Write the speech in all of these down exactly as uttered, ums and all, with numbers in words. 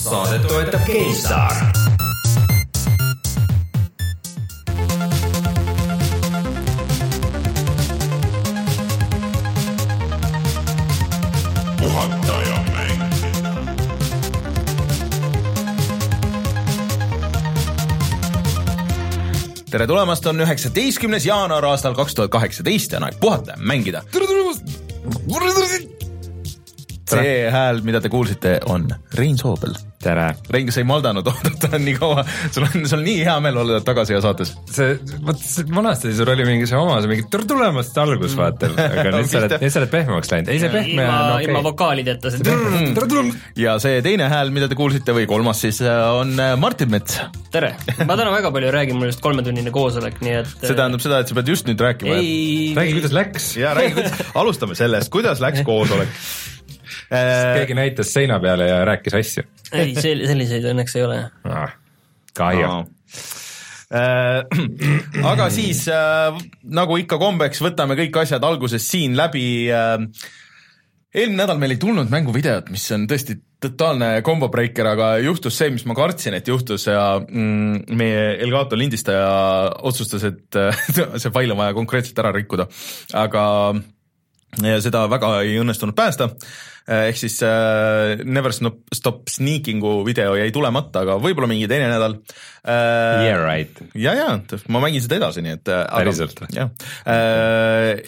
Saadet toetab GameStar. Tere tulemast, on üheksateistkümnes jaanuar aastal kaks tuhat kaheksateist ja on aeg puhata ja mängida. Tere tulemast! See hääl, mida te kuulsite, on Rein Soobel. Tere. Rein, kas ei maldanud oodata nii kaua? Sul on, sul on nii hea meel olla tagasi ja saates. See, võt, vanasti sul oli mingi see oma, see mingi tere tulemast algus, vaata. Aga nüüd sa oled, nüüd sa oled pehmemaks läinud. Ei, see pehme ilma, on okei. Ilma vokaalideta. Tere tulemast! Ja see teine hääl, mida te kuulsite, või kolmas siis, on Martin Mets. Tere. Ma täna väga palju räägin, mul just kolmetunnine koosolek, nii et... See tähendab seda, et sa pead just nüüd rääkima. Ei... Räägi, kuidas läks? Ja räägi, kuidas... Alustame sellest, kuidas läks koosolek. Keegi näitas seina peale ja rääkis asju. Ei, selliseid õnneks ei ole. Ah, kahju. Äh, aga siis, äh, nagu ikka kombeks, võtame kõik asjad alguses siin läbi. Äh, eelmine nädal meil ei tulnud mänguvideot, mis on tõesti totaalne combo breaker, aga juhtus see, mis ma kartsin, et juhtus ja mm, meie Elgato lindistaja otsustas, et see fail on vaja konkreetselt ära rikkuda. Aga ja seda väga ei õnnestunud päästa. Ehk siis äh, Never Stop Sneakingu video jäi tulemata, aga võib-olla mingi teine nädal. Äh, yeah, right. Ja, ja, ma mängin seda edasi, nii et... Päriselt. Jah. Äh,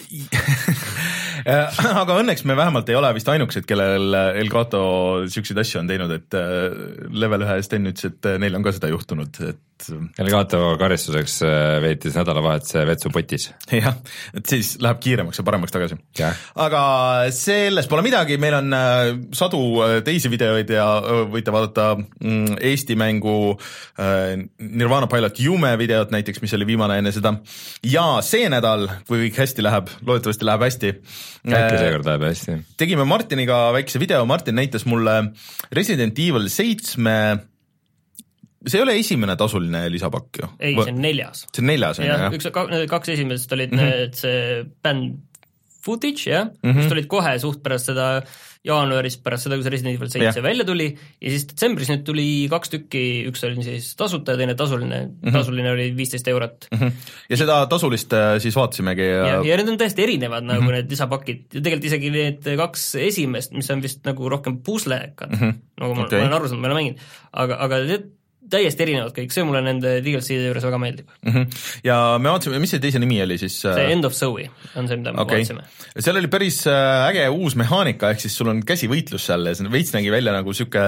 aga õnneks me vähemalt ei ole vist ainukesed, kellel Elgato süksid asju on teinud, et level ühe Sten ütles, et neil on ka seda juhtunud, et Elgato karistuseks veetis nädalavahetuse vetsupotis. Jah, et siis läheb kiiremaks ja paremaks tagasi. Ja. Aga selles pole midagi, meil on sadu teisi videoid ja võite vaadata Eesti mängu Nirvana Pilot Jume videot näiteks, mis oli viimane enne seda. Ja see nädal, kui kõik hästi läheb, loodetavasti läheb hästi. Äkki seekord läheb hästi. Tegime Martiniga väikse video, Martin näitas mulle Resident Evil seitsme. See ei ole esimene tasuline lisapakk ju? Ei, see on neljas. See on neljas, on ja, jah? Üks, kaks esimesest olid mm -hmm. see band footage, jah, mm Mhm. -hmm. tulid kohe suht pärast seda jaanuaris, pärast seda, kui see Resident Evil seitse välja tuli, ja siis detsembris nüüd tuli kaks tükki, üks oli siis tasuta ja teine tasuline, mm -hmm. tasuline oli viisteist eurot. Mm -hmm. Ja seda tasulist siis vaatasimegi. Ja, ja, ja need on täiesti erinevad nagu mm -hmm. need lisapakid, ja tegelikult isegi need kaks esimest, mis on vist nagu rohkem puslekad, mm -hmm. nagu ma, okay. ma olen aru saanud, ma olen mänginud, aga, aga need täiesti erinevad kõik, see mulle nende D L C-de juures väga meeldib. Mm -hmm. Ja me vaatasime, mis see teise nimi oli siis? See End of Zoe on see, mida me okay. vaatasime. Seal oli päris äge uus mehaanika, ehk siis sul on käsivõitlus seal ja see veits nägi välja nagu süke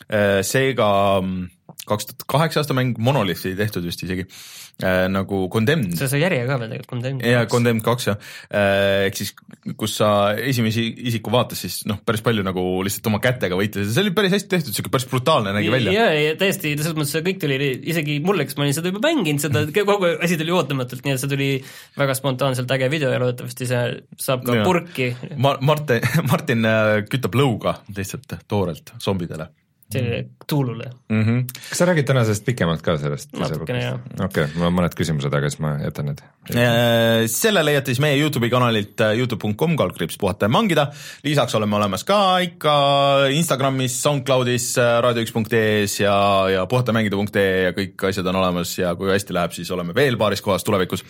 Sega kaks tuhat kaheksa aasta mäng, Monolith'i tehtud vist isegi, äh, nagu Condemned. See sai järje ka veel tegelikult, Condemned ja, kaks. Condemned kaks, jah. Ehk siis, kus sa esimesi isiku vaatas, siis noh, päris palju nagu lihtsalt oma kätega võitles. See oli päris hästi tehtud, siuke päris brutaalne nägi välja. Ja, ja täiesti, selles mõttes see kõik tuli isegi mulle, kes ma olin seda juba mänginud, seda kogu asi tuli ootamatult, nii et see tuli väga spontaanselt äge video ja loodetavasti see saab ka ja. Purki. Ma, Martin, Martin kütab lõuga lihtsalt toorelt zombidele. Selline tuulule. Mm -hmm. Kas sa räägid tänasest pikemalt ka sellest? Natukene, jah. Okei, okay, mul on mõned küsimused, aga siis ma jätan need. Selle leiate siis meie YouTube'i kanalilt youtube punkt com kaldkriips puhata ja mangida. Lisaks oleme olemas ka ikka Instagramis, SoundCloudis, raadio üks punkt ee-s ja, ja puhata mängida punkt ee ja kõik asjad on olemas ja kui hästi läheb, siis oleme veel paaris kohas tulevikus.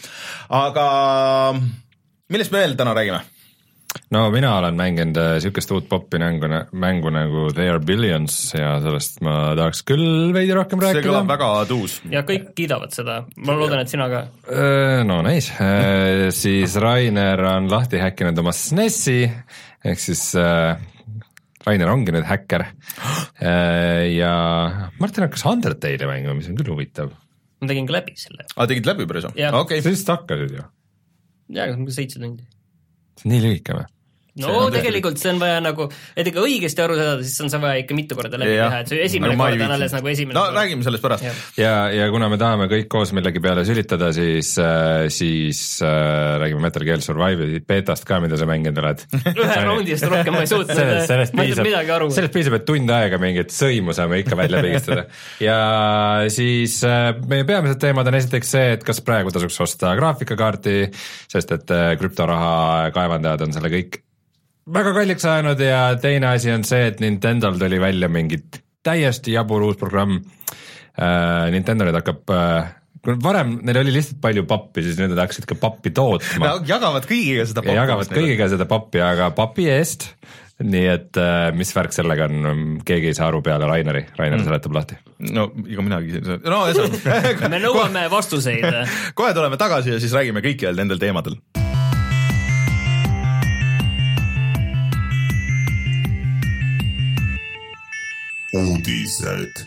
Aga millest me veel täna räägime? No mina olen mänginud sükest uut poppi mängu, mängu nagu They Are Billions ja sellest ma tahaks küll veidi rohkem rääkida. See kõlab väga tuus. Ja kõik kiidavad seda, ma loodan, et sina ka. No nice, siis Rainer on lahti häkkinud oma S N E S-i, ehk siis äh, Rainer ongi nüüd häkker ja Martin hakkas Undertale'i mängima, mis on küll huvitav. Ma tegin ka läbi selle. Ah, tegid läbi päris? Okay. Sa just hakkasid ju? Jaa, seitse tundi. Nii lühike või? No tegelikult see on vaja nagu, et ikka õigesti aru saada, siis on see vaja ikka mitu korda läbi teha, et see esimene no, kord on alles nagu esimene no kord. Räägime sellest pärast. Ja, ja, ja kuna me tahame kõik koos millegi peale sülitada, siis, siis äh, räägime Metal Gear Survive'i beetast ka, mida sa mänginud oled. Ühe raundist rohkem ma ei suutnud sellest, piisab, midagi aru. Sellest piisab, et tund aega mingit sõimu saame ikka välja pigistada. Ja siis äh, meie peamised teemad on esiteks see, et kas praegu tasuks osta graafikakaarti, sest et äh, krüptoraha kaevandajad on selle kõik väga kalliks ajanud ja teine asi on see, et Nintendol tuli välja mingid täiesti jabur uus programm äh,, Nintendo nüüd hakkab äh, varem neil oli lihtsalt palju pappi, siis nüüd nad hakkasid ka pappi tootma. No, jagavad kõigiga seda pappi. Jagavad kõigiga seda pappi, aga papi eest, nii et äh, mis värk sellega on, keegi ei saa aru peale Raineri, Rainer mm. seletab lahti. No ega minagi, no eesam. Me nõuame vastuseid. Kohe tuleme tagasi ja siis räägime kõikidel nendel teemadel. Uudised.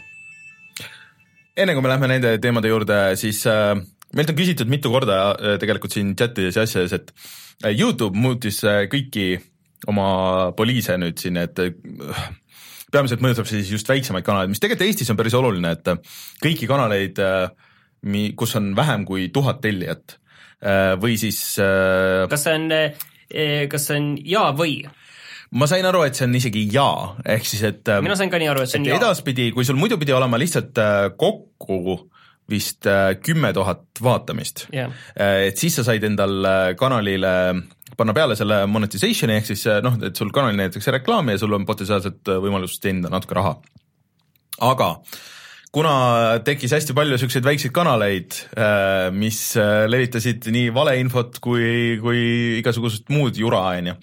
Enne kui me lähme nende teemade juurde, siis äh, meilt on küsitud mitu korda äh, tegelikult siin chatides ja asjades, et äh, YouTube muutis äh, kõiki oma poliise nüüd siin, et äh, peamiselt mõjutab siis just väiksemaid kanaleid, mis tegelikult Eestis on päris oluline, et äh, kõiki kanaleid äh,, mi, kus on vähem kui tuhat tellijat äh, või siis äh, kas see on, äh, kas see on ja või? Ma sain aru, et see on isegi jaa, ehk siis, et mina sain ka nii aru, et see on et jaa. Edaspidi, kui sul muidu pidi olema lihtsalt kokku vist kümme tuhat vaatamist, yeah. et siis sa said endal kanalile panna peale selle monetizationi, ehk siis noh, et sul kanali näitakse reklaami ja sul on potentsiaalselt võimalus teenida natuke raha. Aga kuna tekkis hästi palju selliseid väikseid kanaleid, mis levitasid nii valeinfot kui, kui igasugused muud jura, on ju,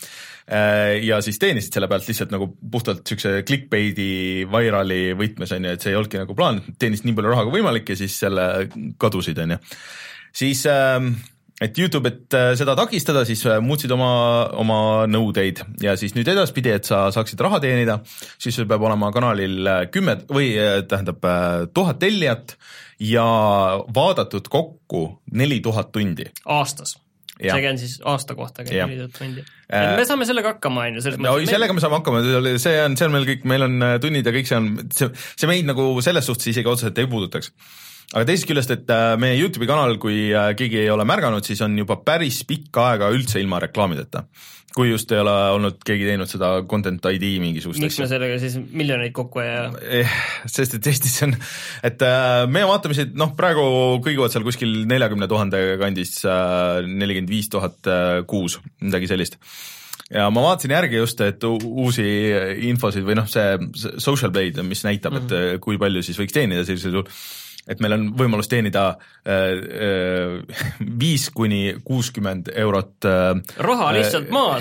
ja siis teenisid selle pealt lihtsalt nagu puhtalt siukse clickbaiti virali võtmes, on ju, et see ei olnudki nagu plaan, teenisid nii palju raha kui võimalik ja siis selle kadusid, on ju. Siis, et YouTube, et seda takistada, siis muutsid oma, oma nõudeid ja siis nüüd edaspidi, et sa saaksid raha teenida, siis sul peab olema kanalil kümme või tähendab tuhat tellijat ja vaadatud kokku neli tuhat tundi. Aastas. Ja. See on siis aasta kohta käib neli tuhat tundi. Me saame sellega hakkama, on ju. No, sellega me saame hakkama, see on, see on meil kõik, meil on tunnid ja kõik see on, see, see meid nagu selles suhtes isegi otseselt ei puudutaks. Aga teisest küljest, et meie YouTube'i kanal, kui keegi ei ole märganud, siis on juba päris pikka aega üldse ilma reklaamideta. Kui just ei ole olnud keegi teinud seda content I D mingisugust miks asja. Me sellega siis miljoneid kokku ja... Eh, sest et Eestis on, et meie vaatamised, noh, praegu kõiguvad seal kuskil neljakümne tuhande kandis nelikümmend viis tuhat kuus, midagi sellist. Ja ma vaatasin järgi just, et uusi infosid või noh, see Social Blade, mis näitab, mm -hmm. et kui palju siis võiks teenida sellisel juhul, et meil on võimalus teenida viis kuni kuuskümmend eurot raha lihtsalt maas.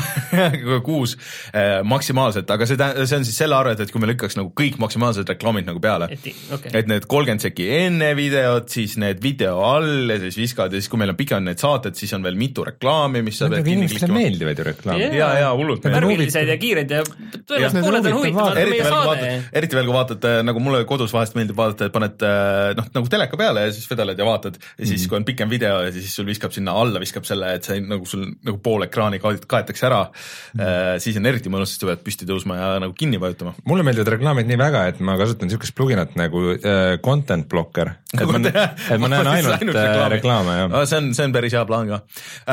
Jah, kuus maksimaalselt, aga see, see on siis selle arvet, et kui me lükkaks nagu kõik maksimaalsed reklaamid nagu peale, et, okay. et need kolmkümmend seki enne videot, siis need video all ja siis viskavad ja siis kui meil on pikad need saated, siis on veel mitu reklaami, mis sa pead kinni klikkima. Meeldivad ju reklaami. Yeah. Ja, ja, hullult. Värvilised ja kiired ja tõenäoliselt pooled on huvitavad meie saade. Eriti veel, kui vaatad, nagu mulle kodus vahest meeldib vaadata, et paned noh, nagu teleka peale ja siis vedaled ja vaatad ja siis, kui on pikem video ja siis sul viskab sinna alla, viskab selle, et see nagu sul nagu pool ekraani kaetakse ära, mm. siis on eriti mõnus, sest sa pead püsti tõusma ja nagu kinni vajutama. Mulle meeldivad reklaamid nii väga, et ma kasutan niisugust pluginat nagu äh, content blocker, et ma, et ma näen ainult, ainult reklaame, reklaame jah. See on, see on päris hea plaan ka.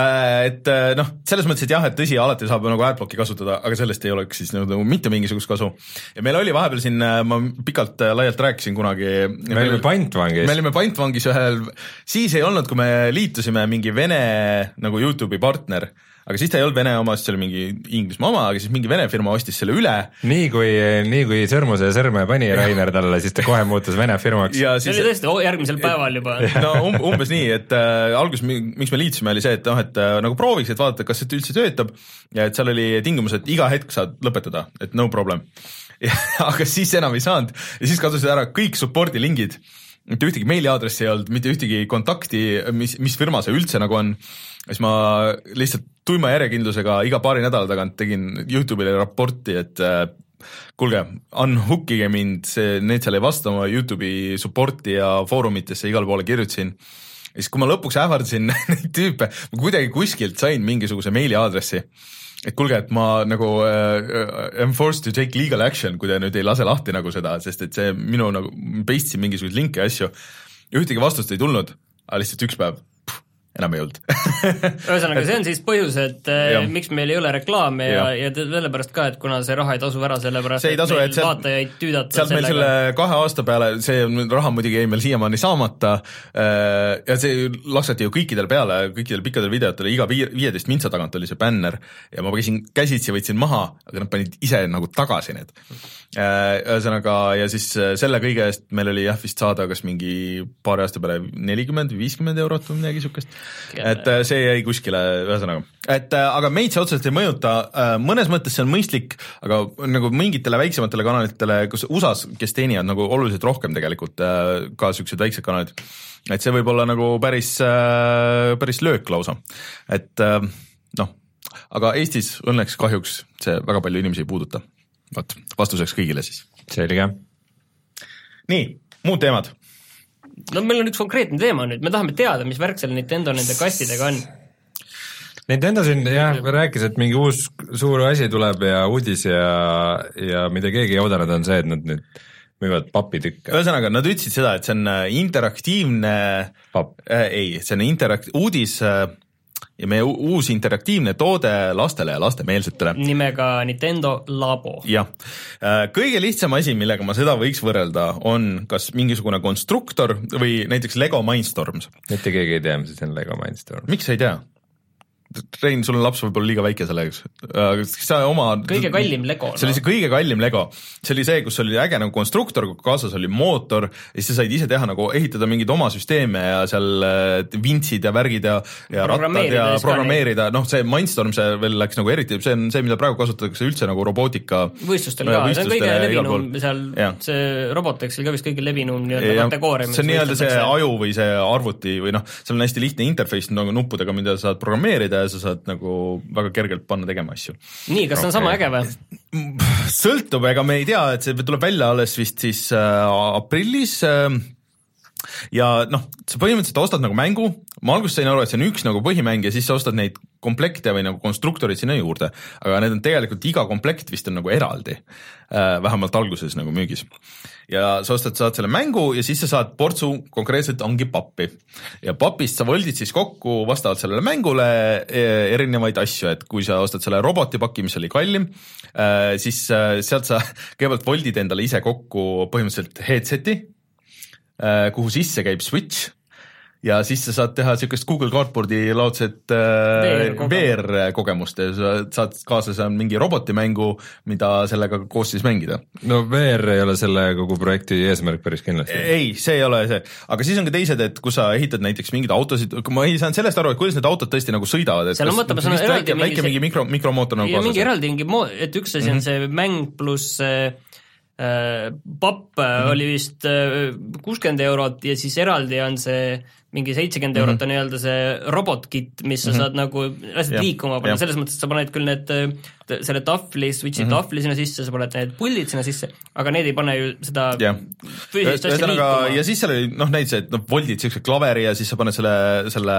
Et noh, selles mõttes, et jah, et tõsi, alati saab nagu adblocki kasutada, aga sellest ei oleks siis nagu mitte mingisugust kasu. Ja meil oli vahepeal siin, ma pikalt laialt rääkisin kunagi. Me olime pantvangis. Me olime pantvangis ühel, siis ei olnud, kui me liitusime mingi Vene nagu YouTube'i partner, aga siis ta ei olnud Vene oma, siis oli mingi Inglismaa oma, aga siis mingi Vene firma ostis selle üle. Nii kui, nii kui sõrmuse ja sõrme pani Rainer talle, siis ta kohe muutus Vene firmaks. Ja siis, see oli tõesti järgmisel päeval juba. No um, umbes nii, et äh, algus, miks me liitusime, oli see, et, noh, et äh, nagu prooviks, et vaadata, kas see üldse töötab ja et seal oli tingimus, et iga hetk saad lõpetada, et no problem. Ja, aga siis enam ei saanud ja siis kadusid ära kõik supporti lingid. Mitte ühtegi meiliaadressi ei olnud, mitte ühtegi kontakti, mis, mis firma see üldse nagu on. Siis ma lihtsalt tuima järjekindlusega iga paari nädala tagant tegin YouTube'ile raporti, et äh, kuulge, unhookige mind, see, need seal ei vasta oma YouTube'i supporti ja foorumitesse igale poole kirjutasin. Ja siis kui ma lõpuks ähvardasin neid tüüpe, ma kuidagi kuskilt sain mingisuguse meiliaadressi. Et kuulge, et ma nagu uh, am forced to take legal action, kui te nüüd ei lase lahti nagu seda, sest et see minu nagu peistisin mingisugused linke ja asju. Ühtegi vastust ei tulnud, aga lihtsalt üks päev. Puh, enam ei olnud ühesõnaga, see on siis põhjus, et ja. miks meil ei ole reklaame ja, ja, ja sellepärast ka, et kuna see raha ei tasu ära, sellepärast see ei tasu, et meil vaatajaid tüüdata sealt meil selle kahe aasta peale, see raha muidugi jäi meil siiamaani saamata ja see laksati ju kõikidel peale, kõikidel pikkadel videotele, iga viieteist mintsa tagant oli see bänner ja ma käisin käsitsi, võtsin maha, aga nad panid ise nagu tagasi need. Ühesõnaga, ja siis selle kõige eest meil oli jah vist saada kas mingi paari aasta peale nelikümmend või viiskümmend eurot või midagi sukest. Et see jäi kuskile, ühesõnaga. Et aga meid see otseselt ei mõjuta, mõnes mõttes see on mõistlik, aga nagu mingitele väiksematele kanalitele, kus U S A-s, kes teenivad nagu oluliselt rohkem tegelikult ka siuksed väiksed kanalid, et see võib olla nagu päris, päris löök lausa. Et noh, aga Eestis õnneks kahjuks see väga palju inimesi ei puuduta. Võt, vastuseks kõigile siis. Selge. Nii, muud teemad. No meil on üks konkreetne teema nüüd, me tahame teada, mis värk selle Nintendo nende kastidega on. Nintendo siin jah, rääkis, et mingi uus suur asi tuleb ja uudis ja, ja mida keegi ei oodanud on see, et nad nüüd müüvad papitükke. Ühesõnaga, nad ütlesid seda, et see on interaktiivne Papp. äh, ei, see on interakt-, uudis äh, ja meie uus interaktiivne toode lastele ja lastemeelsetele. Nimega Nintendo Labo. Jah. Kõige lihtsam asi, millega ma seda võiks võrrelda, on kas mingisugune konstruktor või näiteks Lego Mindstorms. Mitte keegi ei tea, mis see on Lego Mindstorms. Miks sa ei tea? Rein, sul on laps võib-olla liiga väike selleks. Sa oma... Kõige kallim Lego. See oli see kõige kallim Lego. See oli see, kus oli äge nagu konstruktor, kaasas oli mootor ja siis sa said ise teha nagu ehitada mingid oma süsteeme ja seal vintsid ja värgid ja, ja rattad ja programmeerida. Noh, see Mindstorm, see veel läks nagu eriti, see on see, mida praegu kasutatakse üldse nagu robootika. Võistlustel ka, see on kõige levinum seal, ja. See Robotex oli ka vist kõige levinum kategooria. See on nii-öelda see aju või see arvuti või noh, seal on hästi lihtne interface nagu nuppudega, mida saad programmeerida ja sa saad nagu väga kergelt panna tegema asju. Nii, kas see on sama äge või? Sõltub, ega me ei tea, et see tuleb välja alles vist siis äh, aprillis äh, ja noh, sa põhimõtteliselt ostad nagu mängu, ma alguses sain aru, et see on üks nagu põhimäng ja siis sa ostad neid komplekte või nagu konstruktorid sinna juurde, aga need on tegelikult iga komplekt vist on nagu eraldi, äh, vähemalt alguses nagu müügis. Ja sa ostad, saad selle mängu ja siis sa saad portsu konkreetselt ongi pappi. Ja papist sa võldid siis kokku vastavalt sellele mängule erinevaid asju, et kui sa ostad selle robotipaki, mis oli kallim, siis sealt sa kõigepealt võldid endale ise kokku põhimõtteliselt headseti, kuhu sisse käib Switch, ja siis sa saad teha siukest Google Cardboardi laudset V R-kogemust ja sa saad kaasas on mingi robotimängu, mida sellega koos siis mängida. No V R ei ole selle kogu projekti eesmärk päris kindlasti. Ei, see ei ole see. Aga siis on ka teised, et kui sa ehitad näiteks mingid autosid, kui ma ei saanud sellest aru, et kuidas need autod tõesti nagu sõidavad, et seal on mõtlema, see on eraldi väike, väike mingi mikro, mikromootor nagu kaasas. Mingi eraldi mingi, et üks asi on see mäng pluss äh, papp mm-hmm. oli vist äh, kuuskümmend eurot ja siis eraldi on see mingi seitsekümmend eurot on nii-öelda see robotkit, mis sa mm-hmm. saad nagu asjad liikuma panna, selles mõttes, et sa paned küll need selle tahvli, switchi mm-hmm. tahvli sinna sisse, sa paned need pullid sinna sisse, aga need ei pane ju seda füüsilist asja liikuma. Ja siis seal oli noh, näiteks, et noh, voldid siukse klaveri ja siis sa paned selle, selle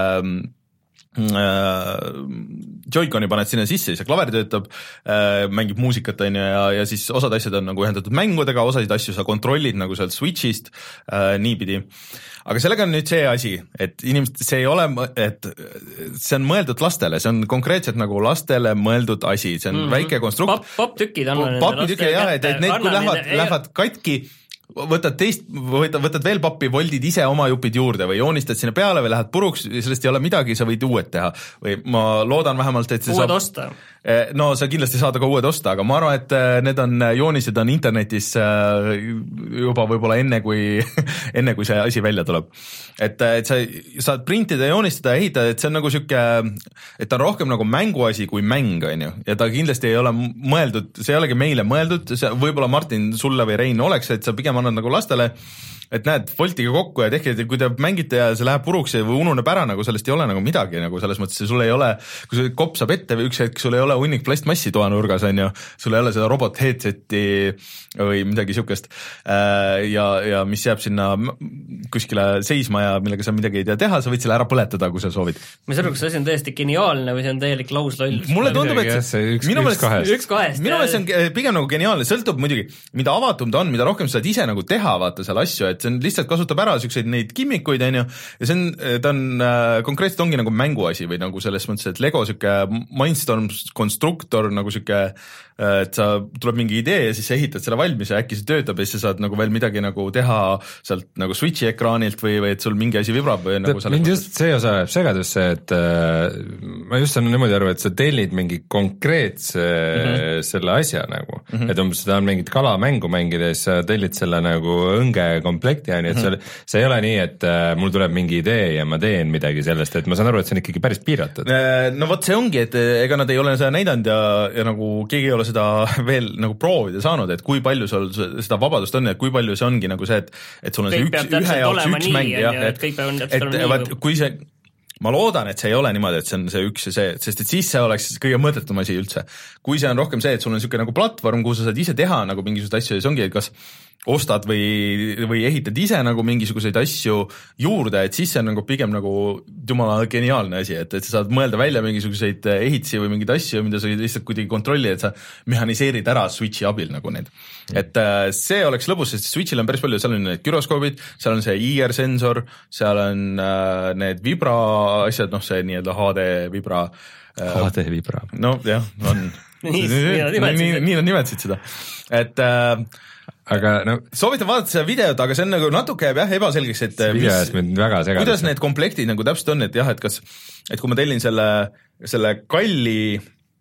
Joy-Coni paned sinna sisse, siis see klaver töötab, mängib muusikat on ja, ja siis osad asjad on nagu ühendatud mängudega, osasid asju sa kontrollid nagu sealt Switchist, niipidi. Aga sellega on nüüd see asi, et inimesed, see ei ole, et see on mõeldud lastele, see on konkreetselt nagu lastele mõeldud asi, see on mm-hmm. väike konstrukt. Papp-tükid on nende laste jah, et, et need kui lähevad, lähevad katki, võtad teist, võtad, võtad veel pappi, voldid ise oma jupid juurde või joonistad sinna peale või lähed puruks, sellest ei ole midagi, sa võid uued teha. Või ma loodan vähemalt, et see uued saab... osta. No sa kindlasti saad ka uued osta, aga ma arvan, et need on, joonised on internetis juba võib-olla enne, kui, enne kui see asi välja tuleb. Et, et sa saad printida, joonistada, ehitada, et see on nagu siuke, et ta on rohkem nagu mänguasi kui mäng, on ju. Ja ta kindlasti ei ole mõeldud, see ei olegi meile mõeldud, see võib-olla Martin, sulle või Rein oleks, et sa pigem annad nagu lastele, et näed, voltige kokku ja tehke, kui te mängite ja see läheb puruks või ununeb ära, nagu sellest ei ole nagu midagi, nagu selles mõttes, sul ei ole, kui sul kopp saab ette või üks hetk, sul ei ole hunnik plastmassi toanurgas, on ju, sul ei ole seda robot headseti või midagi siukest ja, ja mis jääb sinna kuskile seisma ja millega sa midagi ei tea teha, sa võid selle ära põletada, kui sa soovid. Ma ei saa aru, kas see asi on täiesti geniaalne või see on täielik lausloll. Mulle tundub, et see üks, üks kahest. Üks kahest. Minu meelest see on pigem nagu geniaalne, sõltub muidugi, mida avatum ta on, mida rohkem sa saad ise nagu teha, vaata seal asju, et see on lihtsalt kasutab ära siukseid neid gimmikuid, on ju, ja see on, ta on äh, konkreetselt ongi nagu mänguasi või nagu selles mõttes, et Lego siuke Mindstorm konstruktor nagu siuke, et sa, tuleb mingi idee ja siis sa ehitad selle valmis ja äkki see töötab ja siis sa saad nagu veel midagi nagu teha sealt nagu Switchi ekraanilt või, või et sul mingi asi vibrab või nagu selles mind just see osa jääb segadusse, et äh, ma just saan niimoodi aru, et sa tellid mingi konkreetse mm -hmm. selle asja nagu mm, -hmm. et umbes seda on mingit kalamängu mängides, sa tellid selle nagu õnge komplekti, on ju, et mm -hmm. see, see ei ole nii, et äh, mul tuleb mingi idee ja ma teen midagi sellest, et ma saan aru, et see on ikkagi päris piiratud. No vot see ongi, et ega nad ei ole seda näidanud ja, ja nagu keegi ei ole seda veel nagu proovida saanud, et kui palju sul seda vabadust on ja kui palju see ongi nagu see, et et sul on kõik see üks, ühe jaoks üks mäng, jah, et, et, et vaat, kui see ma loodan, et see ei ole niimoodi, et see on see üks ja see, sest et siis see oleks kõige mõttetum asi üldse. Kui see on rohkem see, et sul on niisugune nagu platvorm, kuhu sa saad ise teha nagu mingisuguseid asju ja see ongi, et kas ostad või, või ehitad ise nagu mingisuguseid asju juurde, et siis see on nagu pigem nagu jumala geniaalne asi, et, et sa saad mõelda välja mingisuguseid ehitisi või mingeid asju, mida sa lihtsalt kuidagi kontrolli, et sa mehaniseerid ära Switchi abil nagu need. Et see oleks lõbus, sest Switchil on päris palju, seal on need gyroskoobid, seal on see I R-sensor, seal on äh, need vibra asjad, noh see nii-öelda H D vibra. H D vibra. No jah, on. nii, nii, nii nad nimetasid seda. Et äh, aga no soovitan vaadata seda videot, aga see on nagu natuke jääb jah ebaselgeks, et mis, väga kuidas need komplektid nagu täpselt on, et jah, et kas, et kui ma tellin selle, selle kalli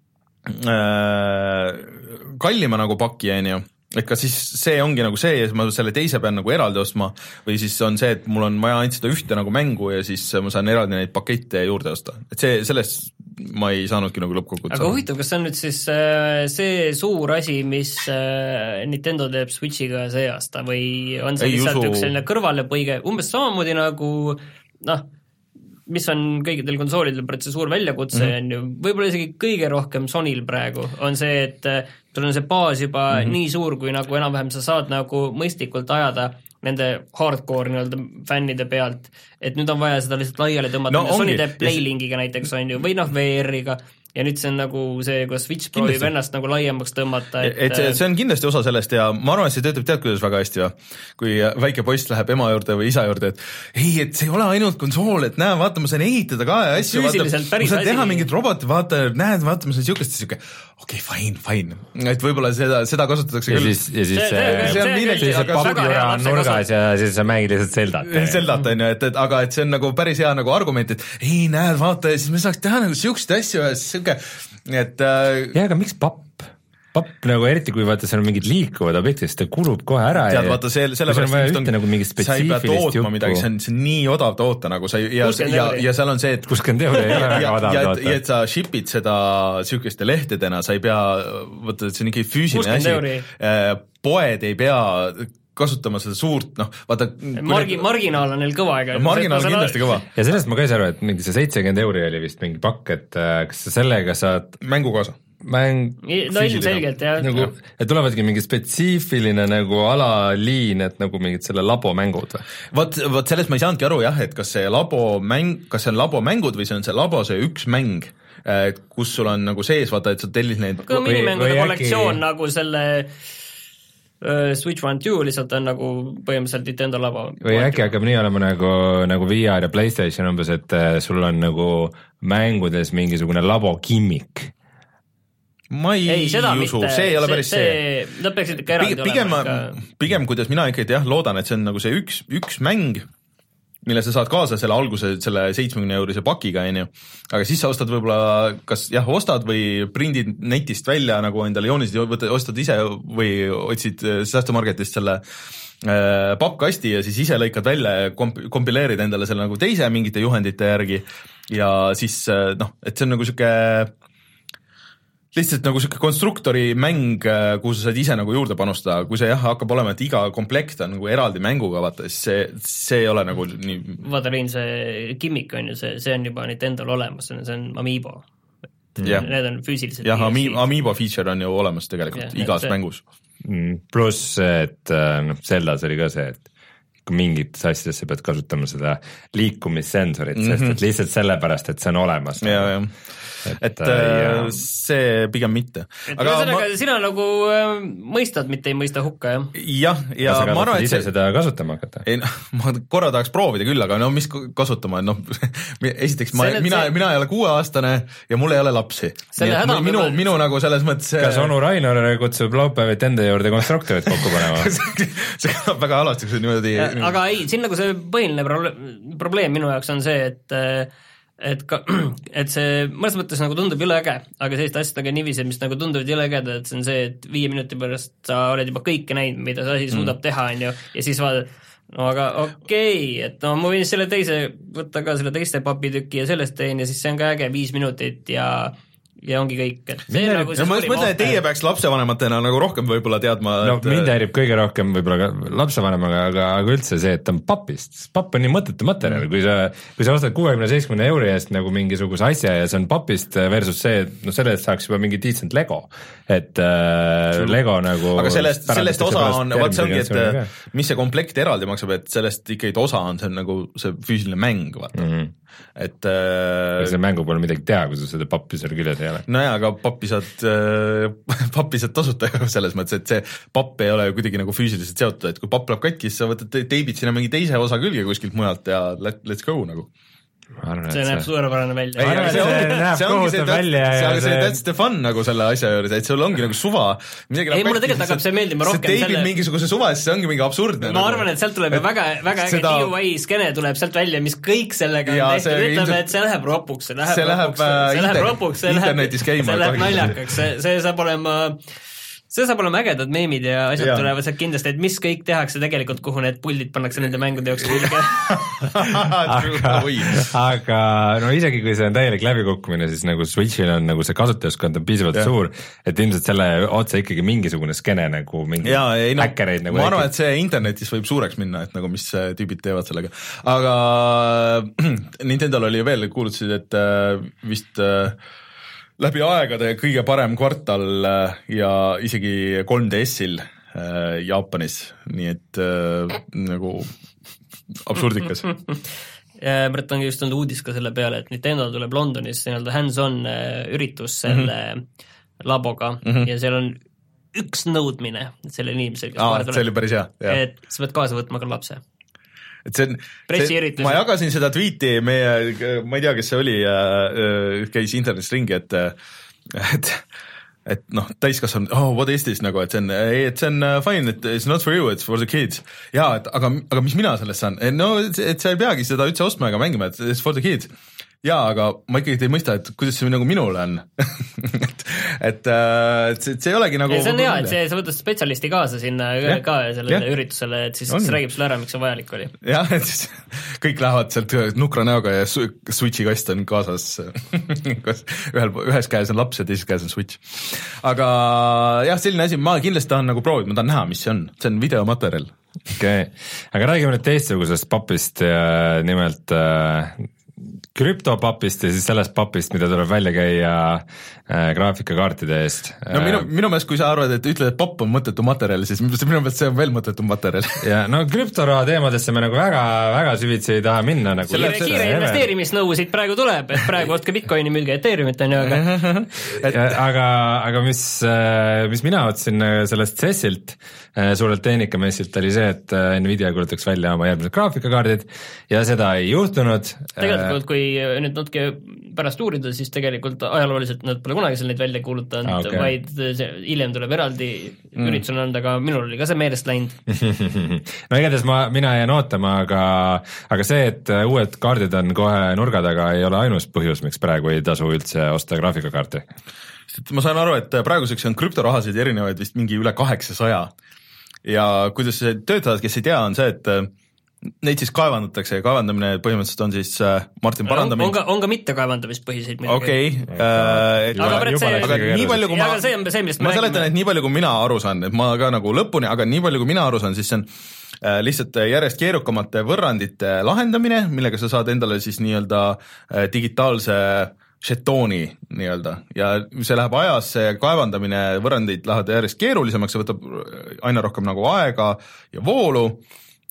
äh, kallima nagu paki, on ju, et kas siis see ongi nagu see ja ma selle teise pean nagu eraldi ostma või siis on see, et mul on vaja ainult seda ühte nagu mängu ja siis ma saan eraldi neid pakette juurde osta, et see, sellest ma ei saanudki nagu lõppkokkuvõttes. Aga huvitav, kas see on nüüd siis see suur asi, mis Nintendo teeb Switchiga see aasta või on see ei lihtsalt usu... üks selline kõrvalepõige, umbes samamoodi nagu noh, mis on kõigidel konsoolidel praegu suur väljakutse mm -hmm. on ju, võib-olla isegi kõige rohkem Sonyl praegu, on see, et sul on see baas juba mm -hmm. nii suur, kui nagu enam-vähem sa saad nagu mõistlikult ajada nende hardcore nii-öelda fännide pealt, et nüüd on vaja seda lihtsalt laiali tõmmata no,, Sony teeb Playlinkiga näiteks on ju, või noh, V R-iga, ja nüüd see on nagu see, kuidas Switch proovib ennast nagu laiemaks tõmmata. Et, et see, see on kindlasti osa sellest ja ma arvan, et see töötab tead kuidas väga hästi, kui väike poiss läheb ema juurde või isa juurde, et ei, et see ei ole ainult konsool, et näe, vaata, ma saan ehitada ka ja asju, vaata, ma saan teha mingit robotit, vaata, näed, vaata, ma saan siukest ja siuke, okei okay,, fine, fine, et võib-olla seda, seda kasutatakse ja küll. Siis, ja siis see, see, see on miinegi, siis papjura on nurgas ja siis sa mängid lihtsalt Zeldat. Zeldat on ju, et, et aga et see on nagu päris hea nagu argument, et ei, näed, vaata, ja siis me saaks teha nagu siukest asju ja siuke et äh, jah, aga miks papp? Papp nagu eriti, kui vaata, seal on mingid liikuvad objektid, siis ta kulub kohe ära tead, ja vaata, see, sellepärast on nagu mingit spetsiifilist juppu. Midagi, see on, see on nii odav toota, nagu sa ja, ja, ja seal on see, et kuuskümmend euri ei ole väga odav toota. Ja et sa shipid seda sihukeste lehtedena, sa ei pea, vaata, et see on ikkagi füüsiline asi. Poed ei pea kasutama seda suurt, noh, vaata Margi, marginaal on neil kõva, ega marginaal on kindlasti kõva. Ja sellest ma ka ei saa aru, et mingi see seitsekümmend euri oli vist mingi pakk, et kas sa sellega saad mängu kaasa? Mäng no ilmselgelt, jah. Nagu, et tulevadki mingi spetsiifiline nagu alaliin, et nagu mingid selle labo mängud või? Vot, vot sellest ma ei saanudki aru jah, et kas see labo mäng, kas see on labo mängud või see on see labo see üks mäng, et kus sul on nagu sees, vaata, et sa tellid neid kui on minimängude kollektsioon äkki... nagu selle Switch One two lihtsalt on nagu põhimõtteliselt Nintendo labo. Või äkki hakkab nii olema nagu, nagu V R ja PlayStation umbes, et sul on nagu mängudes mingisugune labo gimmick. Ma ei, ei usu, see ei ole päris see, see. Nad peaksid ikka eraldi pigem, olema. Ikka... Pigem, kuidas mina ikkagi jah, loodan, et see on nagu see üks, üks mäng, mille sa saad kaasa selle alguse, selle seitsmekümne eurise pakiga, on ju. Aga siis sa ostad võib-olla, kas jah, ostad või prindid netist välja nagu endale joonisid, ostad ise või otsid säästumarketist selle äh, pappkasti ja siis ise lõikad välja ja komp- kompileerid endale selle nagu teise mingite juhendite järgi ja siis noh, et see on nagu siuke lihtsalt nagu siuke konstruktori mäng, kuhu sa saad ise nagu juurde panustada, kui see jah, hakkab olema, et iga komplekt on nagu eraldi mänguga, vaata, siis see, see ei ole nagu nii... Vaata, Rein, see gimmick on ju, see, see on juba Nintendol olemas, see on Amiibo. Yeah. Need on füüsiliselt... jah, Amiibo feature on ju olemas tegelikult yeah, igas see... mängus. Mm, pluss, et noh, Zeldas oli ka see, et mingites asjades sa pead kasutama seda liikumissensorit mm, -hmm. sest et lihtsalt sellepärast, et see on olemas. ja, ja. et, et ja. see pigem mitte. aga ühesõnaga ma... sina nagu äh, mõistad, mitte ei mõista hukka, jah? jah, ja ma arvan, et ise see... seda kasutama hakata? ei noh, ma korra tahaks proovida küll, aga no mis kasutama, noh esiteks ma, Selle, mina, see... mina ei ole kuueaastane ja mul ei ole lapsi. minu, ma... minu nagu selles mõttes kas onu Rainer kutsub laupäevit enda juurde konstruktorit kokku panema? see kõlab väga halvasti, kui see niimoodi ja, aga ei, siin nagu see põhiline probleem minu jaoks on see, et et ka, et see mõnes mõttes nagu tundub jõle äge, aga sellist asjadega niiviisi, mis nagu tunduvad jõle ägeda, et see on see, et viie minuti pärast sa oled juba kõike näinud, mida see asi suudab mm. teha, on ju, ja siis vaatad, no aga okei okay,, et no ma võin selle teise, võtta ka selle teiste papitüki ja sellest teen ja siis see on ka äge viis minutit ja ja ongi kõik, et see nagu see ma mõtlen, et teie peaks lapsevanematena nagu rohkem võib-olla teadma no et... mind häirib kõige rohkem võib-olla ka lapsevanemaga, aga, aga üldse see, et ta on papist, papp on nii mõttetu materjal, kui sa kui sa ostad kuuekümne seitsmekümne euri eest nagu mingisuguse asja ja see on papist versus see, et no selle eest saaks juba mingi decent Lego, et äh, Lego nagu aga sellest, sellest osa on, vaat see ongi, et mis see komplekt eraldi maksab, et sellest ikkagi osa on see nagu see füüsiline mäng, vaata mm. -hmm. et äh... see mängu pole midagi teha, kui sa seda pappi seal küljes ei ole. nojah, aga pappi saad äh,, pappi saad tasuta selles mõttes, et see papp ei ole ju kuidagi nagu füüsiliselt seotud, et kui papp läheb katki, siis sa võtad teibid sinna mingi teise osa külge kuskilt mujalt ja let, let's go nagu. Arvan, see näeb see... suurepärane välja. Ei, arvan, see, see näeb kohutav välja. See on see that's the fun nagu selle asja juures, et sul ongi nagu suva. Ei, mulle tegelikult hakkab see meeldima rohkem. See teibid selle... mingisuguse suva, siis see ongi mingi absurdne. Ma arvan, et sealt tuleb et väga, väga äge seda... D I Y skene tuleb sealt välja, mis kõik sellega on tehtud. Ütleme, et see läheb ropuks, see läheb see ropuks, läheb, see läheb ropuks, see läheb, see läheb naljakaks, see, see saab olema... see saab olema ägedad meemid ja asjad ja. Tulevad sealt kindlasti, et mis kõik tehakse tegelikult, kuhu need puldid pannakse nende mängude jaoks külge. aga, aga no isegi kui see on täielik läbikukkumine, siis nagu Switchil on nagu see kasutajaskond on piisavalt ja. Suur, et ilmselt selle otsa ikkagi mingisugune skene nagu mingi häkkereid no, nagu ma arvan, et see internetis võib suureks minna, et nagu mis tüübid teevad sellega. Aga Nintendo'l oli veel, kuulutasid, et vist läbi aegade kõige parem kvartal ja isegi kolm D S-il äh, Jaapanis, nii et äh, nagu absurdikas. Brett ongi just olnud uudis ka selle peale, et Nintendo tuleb Londonis nii-öelda hands-on üritus selle mm -hmm. laboga mm -hmm. ja seal on üks nõudmine selle inimesel, kes Aa, see oli päris hea, hea. Et sa pead kaasa võtma ka lapse. et see on, see, ma jagasin seda tweeti meie, ma ei tea, kes see oli, käis internetis ringi, et et, et noh, täiskasvanud, oh what is this nagu, et see on, ei, et see on fine, et it's not for you, it's for the kids. jaa, et aga, aga mis mina sellest saan? no, et sa ei peagi seda üldse ostma ega mängima, et it's for the kids. jaa, aga ma ikkagi ei mõista, et kuidas see nagu minule on. et, et, et see, see ei olegi nagu... see on hea, et see, sa võtad spetsialisti kaasa sinna ja, ka sellele ja. Üritusele, et siis see räägib sulle ära, miks see vajalik oli. jah, et siis kõik lähevad sealt nukra näoga ja Switchi kast on kaasas. Ühel, ühes käes on laps ja teises käes on Switch. aga jah, selline asi, ma kindlasti tahan nagu proovida, ma tahan näha, mis see on. See on videomaterjal. okei okay., aga räägime nüüd teistsugusest papist ja nimelt... krüptopapist ja siis sellest papist, mida tuleb välja käia äh, graafikakaartide eest. no minu, minu meelest, kui sa arvad, et ütled, et papp on mõttetu materjal, siis minu meelest see on veel mõttetum materjal. ja no krüptoraha teemadesse me nagu väga, väga süvitsi ei taha minna nagu. kiire, kiire investeerimisnõu siit praegu tuleb, et praegu ostke Bitcoini, müüge Ethereumit on ju, aga et... aga, aga mis, mis mina otsin sellest C E S-ilt, suurelt tehnikamessilt oli see, et Nvidia kuulutaks välja oma järgmised graafikakaardid ja seda ei juhtunud. tegelikult, kui nüüd natuke pärast uurida, siis tegelikult ajalooliselt nad pole kunagi seal neid välja kuulutanud, ah, okay. vaid see, hiljem tuleb eraldi mm. üritusel anda, aga minul oli ka see meelest läinud. no igatahes ma, mina jään ootama, aga, aga see, et uued kaardid on kohe nurga taga, ei ole ainus põhjus, miks praegu ei tasu üldse osta graafikakaarti. ma saan aru, et praeguseks on krüptorahasid erinevaid vist mingi üle kaheksasaja ja kuidas see töötavad, kes ei tea, on see, et neid siis kaevandatakse ja kaevandamine põhimõtteliselt on siis äh, Martin parandamine. On ka, on ka mitte kaevandamispõhiseid midagi. Okei. Okay, äh, aga, aga, see, aga nii palju, kui ma, see on see, millest ma seletan, et nii palju, kui mina aru saan, et ma ka nagu lõpuni, aga nii palju, kui mina aru saan, siis see on äh, lihtsalt järjest keerukamate võrrandite lahendamine, millega sa saad endale siis nii-öelda äh, digitaalse žetooni nii-öelda ja see läheb ajas, see kaevandamine, võrrandid lähevad järjest keerulisemaks, see võtab aina rohkem nagu aega ja voolu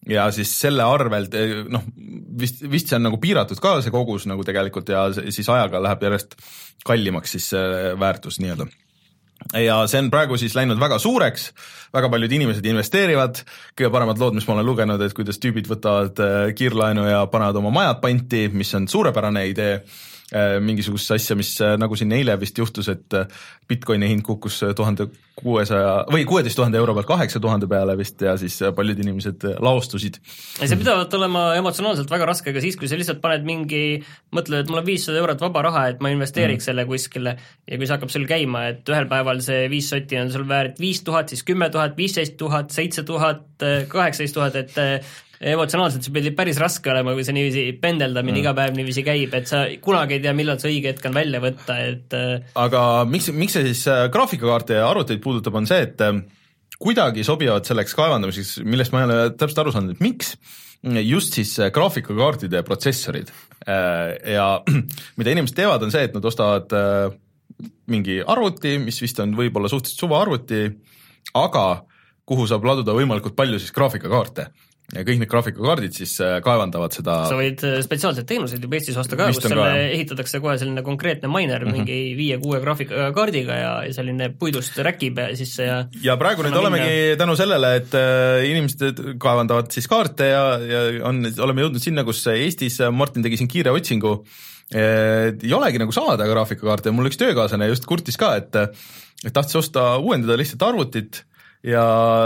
ja siis selle arvelt, noh, vist, vist see on nagu piiratud ka see kogus nagu tegelikult ja siis ajaga läheb järjest kallimaks siis see väärtus nii-öelda. Ja see on praegu siis läinud väga suureks, väga paljud inimesed investeerivad, kõige paremad lood, mis ma olen lugenud, et kuidas tüübid võtavad kiirlaenu ja panevad oma majad panti, mis on suurepärane idee, mingisugust asja, mis nagu siin eile vist juhtus, et Bitcoini hind kukkus tuhande kuuesaja või kuueteist tuhande euro pealt kaheksa tuhande peale vist ja siis paljud inimesed laostusid. Ja see pidavat olema emotsionaalselt väga raske ka siis, kui sa lihtsalt paned mingi, mõtled, et mul on viissada eurot vaba raha, et ma investeeriks mm. selle kuskile ja kui see hakkab sul käima, et ühel päeval see viis sotti on sul väärt viis tuhat, siis kümme tuhat, viisteist tuhat, seitse tuhat, kaheksateist tuhat, et emotsionaalselt see pidi päris raske olema, kui see niiviisi pendeldamine mm. iga päev niiviisi käib, et sa kunagi ei tea, millal see õige hetk on välja võtta, et aga miks, miks see siis graafikakaarte ja arvuteid puudutab, on see, et kuidagi sobivad selleks kaevandamiseks, millest ma ei ole täpselt aru saanud, et miks just siis graafikakaartide ja protsessorid ja mida inimesed teevad, on see, et nad ostavad mingi arvuti, mis vist on võib-olla suhteliselt suva arvuti, aga kuhu saab laduda võimalikult palju siis graafikakaarte. Ja kõik need graafikakaardid siis kaevandavad seda. Sa võid spetsiaalseid teenuseid juba Eestis osta ka, kus selle ka, ehitatakse kohe selline konkreetne miner mm-hmm. mingi viie-kuue graafikakaardiga ja selline puidust räkib sisse ja ja praegu nüüd olemegi minna... tänu sellele, et inimesed kaevandavad siis kaarte ja, ja on, oleme jõudnud sinna, kus Eestis, Martin tegi siin kiire otsingu, ei olegi nagu saada graafikakaarte ja mul üks töökaaslane just kurtis ka, et, et tahtis osta uuendada lihtsalt arvutit ja,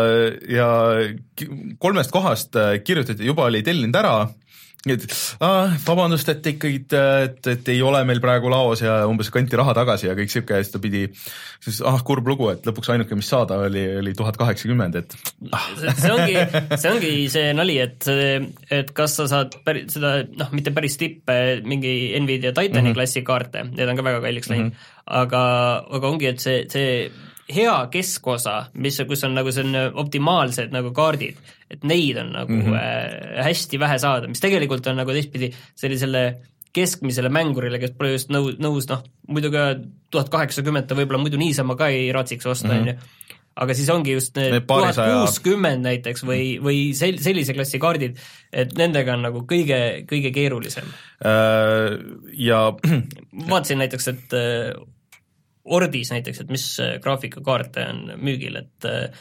ja kolmest kohast kirjutati, juba oli tellinud ära, et ah, vabandust, et ikkagi, et, et ei ole meil praegu laos ja umbes kanti raha tagasi ja kõik siuke ja siis ta pidi, siis ah, kurb lugu, et lõpuks ainuke, mis saada oli, oli tuhat kaheksakümmend, et ah. see ongi, see ongi see nali, et, et kas sa saad päri, seda, noh, mitte päris tippe, mingi Nvidia Titani mm-hmm. klassi kaarte, need on ka väga kalliks läinud mm-hmm., aga, aga ongi, et see, see hea keskosa, mis, kus on nagu selline optimaalsed nagu kaardid, et neid on nagu mm-hmm. äh, hästi vähe saada, mis tegelikult on nagu teistpidi sellisele keskmisele mängurile, kes pole just nõus, nõus noh, muidu ka tuhat kaheksakümmend ta võib-olla muidu niisama ka ei raatsiks osta, on ju. Aga siis ongi just need tuhat kuuskümmend näiteks või, või sel-, sellise klassi kaardid, et nendega on nagu kõige, kõige keerulisem äh,. Ja vaatasin näiteks, et Ordis näiteks, et mis graafikakaarte on müügil, et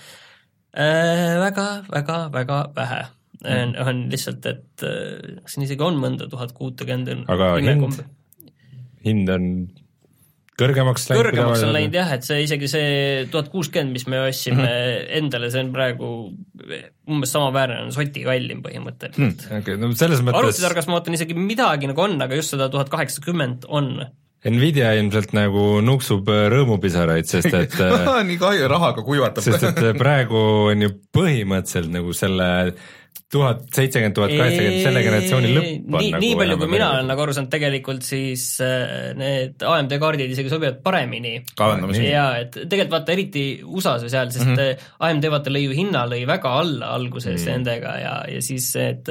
äh, väga, väga, väga vähe on, on lihtsalt, et äh, siin isegi on mõnda tuhat kuutekümmend. Aga hind, hind on kõrgemaks läinud? Kõrgemaks on läinud jah, et see isegi see tuhat kuuskümmend, mis me ostsime mm-hmm. endale, see on praegu umbes sama väärne, on soti kallim põhimõtteliselt. Hmm. Okay, no selles mõttes... Arvutitargas ma ootan isegi midagi nagu on, aga just seda tuhat kaheksakümmend on. Nvidia ilmselt nagu nuksub rõõmupisaraid, sest et nii kahju rahaga kuivatab. Sest et praegu on ju põhimõtteliselt nagu selle tuhat seitsekümmend, tuhat kaheksakümmend selle generatsiooni lõpp on nii, nagu nii palju, kui mina olen nagu aru saanud, tegelikult siis need A M D kaardid isegi sobivad paremini. Kaevandamisi. Ja, et tegelikult vaata eriti U S A-s või seal, sest mm-hmm. A M D vaata lõi ju hinna lõi väga alla alguses mm-hmm. nendega ja, ja siis et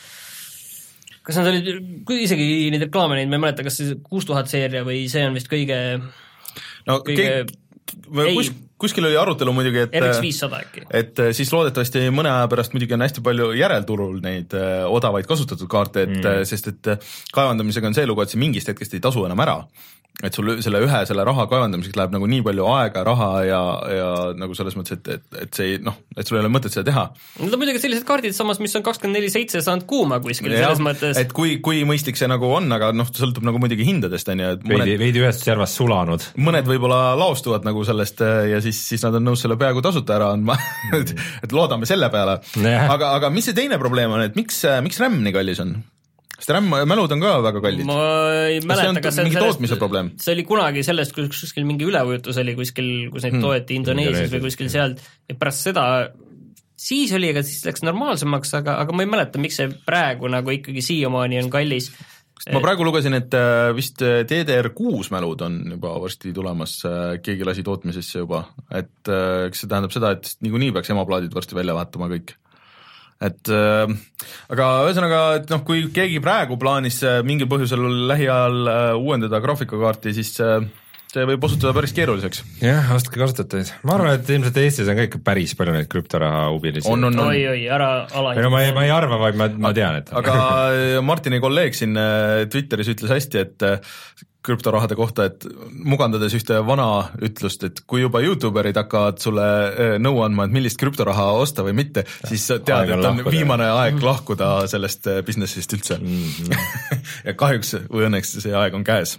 kas nad olid, kui isegi neid reklaame neid, ma ei mäleta, kas see kuus tuhat seeria või see on vist kõige no kõige kus, kuskil oli arutelu muidugi, et R X viissada äkki. Et siis loodetavasti mõne aja pärast muidugi on hästi palju järelturul neid odavaid kasutatud kaarte, et mm. sest et kaevandamisega on see lugu, et see mingist hetkest ei tasu enam ära. Et sul selle ühe selle raha kaevandamiseks läheb nagu nii palju aega, raha ja, ja nagu selles mõttes, et, et, et see noh, et sul ei ole mõtet seda teha. Need on muidugi sellised kaardid samas, mis on kakskümmend neli seitse saanud kuuma kuskil ja, selles mõttes. Et kui, kui mõistlik see nagu on, aga noh, sõltub nagu muidugi hindadest, on ju. Veidi, veidi ühest järvast sulanud. Mõned võib-olla laostuvad nagu sellest ja siis, siis nad on nõus selle peaaegu tasuta ära andma, et, et loodame selle peale. Aga, aga mis see teine probleem on, et miks, miks RAM nii kallis on? Sest RAM mälud on ka väga kallid. Ma ei mäleta, kas mingi tootmise probleem? See oli kunagi sellest, kus kuskil mingi üleujutus oli kuskil, kus neid hmm. toeti Indoneesias või kuskil sealt ja pärast seda siis oli, aga siis läks normaalsemaks, aga, aga ma ei mäleta, miks see praegu nagu ikkagi siiamaani on kallis. Ma praegu lugesin, et vist D D R kuus mälud on juba varsti tulemas, keegi lasi tootmisesse juba, et eks see tähendab seda, et niikuinii peaks emaplaadid varsti välja vaatama kõik. Et äh, aga ühesõnaga, et noh, kui keegi praegu plaanis mingil põhjusel lähiajal uuendada graafikakaarti, siis äh, see võib osutuda päris keeruliseks. jah, ostke kasutajaid. ma arvan, et ilmselt Eestis on ka ikka päris palju neid krüptoraha huvilisi. on, on, on. oi, oi, ära ala. no ma ei, ma ei arva, vaid ma, ma tean, et aga Martini kolleeg siin Twitteris ütles hästi, et krüptorahade kohta, et mugandades ühte vana ütlust, et kui juba YouTuberid hakkavad sulle nõu andma, et millist krüptoraha osta või mitte, siis tead, et on lahkuda. Viimane aeg lahkuda sellest businessist üldse. Mm-hmm. ja kahjuks või õnneks see aeg on käes.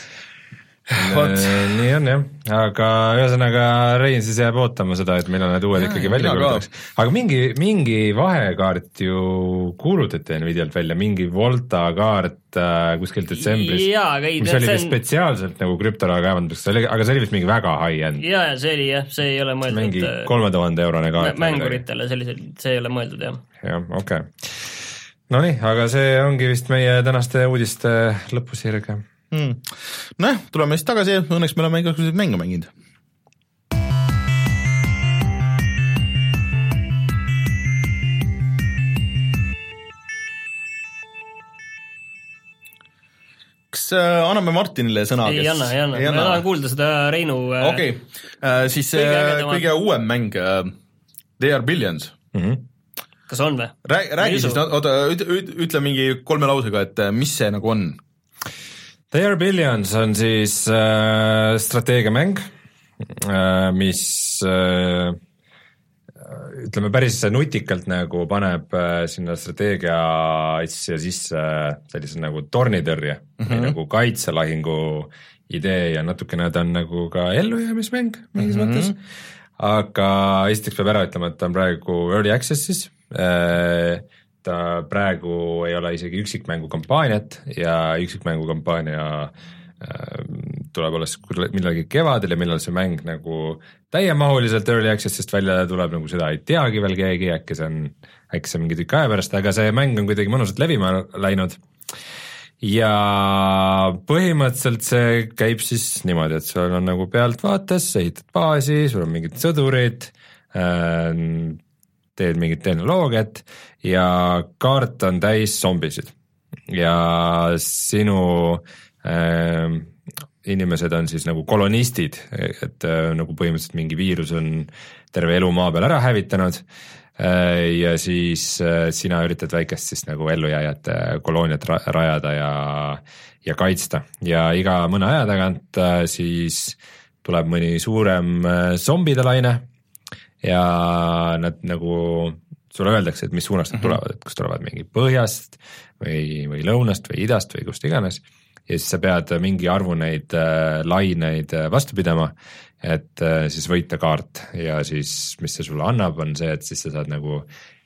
nii on jah, aga ühesõnaga Rein siis jääb ootama seda, et millal need uued ja, ikkagi välja kuulutaks. aga mingi, mingi vahekaart ju kuulutati Nvidialt välja, mingi Volta kaart äh, kuskil detsembris, mis oli vist spetsiaalselt nagu krüptoraha kaevanduseks, aga see oli vist mingi väga high-end. ja, ja see oli jah, see ei ole mõeldud mingi kolme tuhande eurone kaart. Mänguritele sellised, see ei ole mõeldud jah. jah, okei okay. no nii, aga see ongi vist meie tänaste uudiste lõpusirge. Hmm. Näh, tuleme siis tagasi, õnneks me oleme igasuguseid mänge mänginud. Kas äh, anname Martinile sõna? Ei anna, ei anna, ma tahan kuulda seda Reinu äh, okei okay. äh, siis kõige, äh, kõige uuem mäng äh, They Are Billions. Mhm kas on või? Räägi, räägi siis, oota, ütle mingi kolme lausega, et mis see nagu on? They Are Billions on siis äh, strateegiamäng, äh, mis äh, ütleme päris nutikalt nagu paneb äh, sinna strateegia asja sisse sellise nagu tornitõrje mm -hmm. nagu kaitselahingu idee ja natukene ta on nagu ka ellujäämismäng mingis mm -hmm. mõttes, aga esiteks peab ära ütlema, et ta on praegu early access'is, äh, ta praegu ei ole isegi üksikmängu kampaaniat ja üksikmängu kampaania äh, tuleb alles millalgi kevadel ja millal see mäng nagu täiemahuliselt early access'ist välja tuleb, nagu seda ei teagi veel keegi, äkki see on, äkki see on mingi tükk aja pärast, aga see mäng on kuidagi mõnusalt levima läinud ja põhimõtteliselt see käib siis niimoodi, et sul on nagu pealtvaates, ehitad baasi, sul on mingid sõdurid äh,, teed mingit tehnoloogiat ja kaart on täis zombisid ja sinu äh, inimesed on siis nagu kolonistid, et äh, nagu põhimõtteliselt mingi viirus on terve elu maa peal ära hävitanud äh, ja siis äh, sina üritad väikest siis nagu ellujääjate kolooniat ra rajada ja, ja kaitsta ja iga mõne aja tagant äh, siis tuleb mõni suurem äh, zombide laine ja nad nagu, sulle öeldakse, et mis suunast nad tulevad, et kas tulevad mingi põhjast või, või lõunast või idast või kust iganes ja siis sa pead mingi arvu neid äh, laineid vastu pidama, et äh, siis võita kaart ja siis mis see sulle annab, on see, et siis sa saad nagu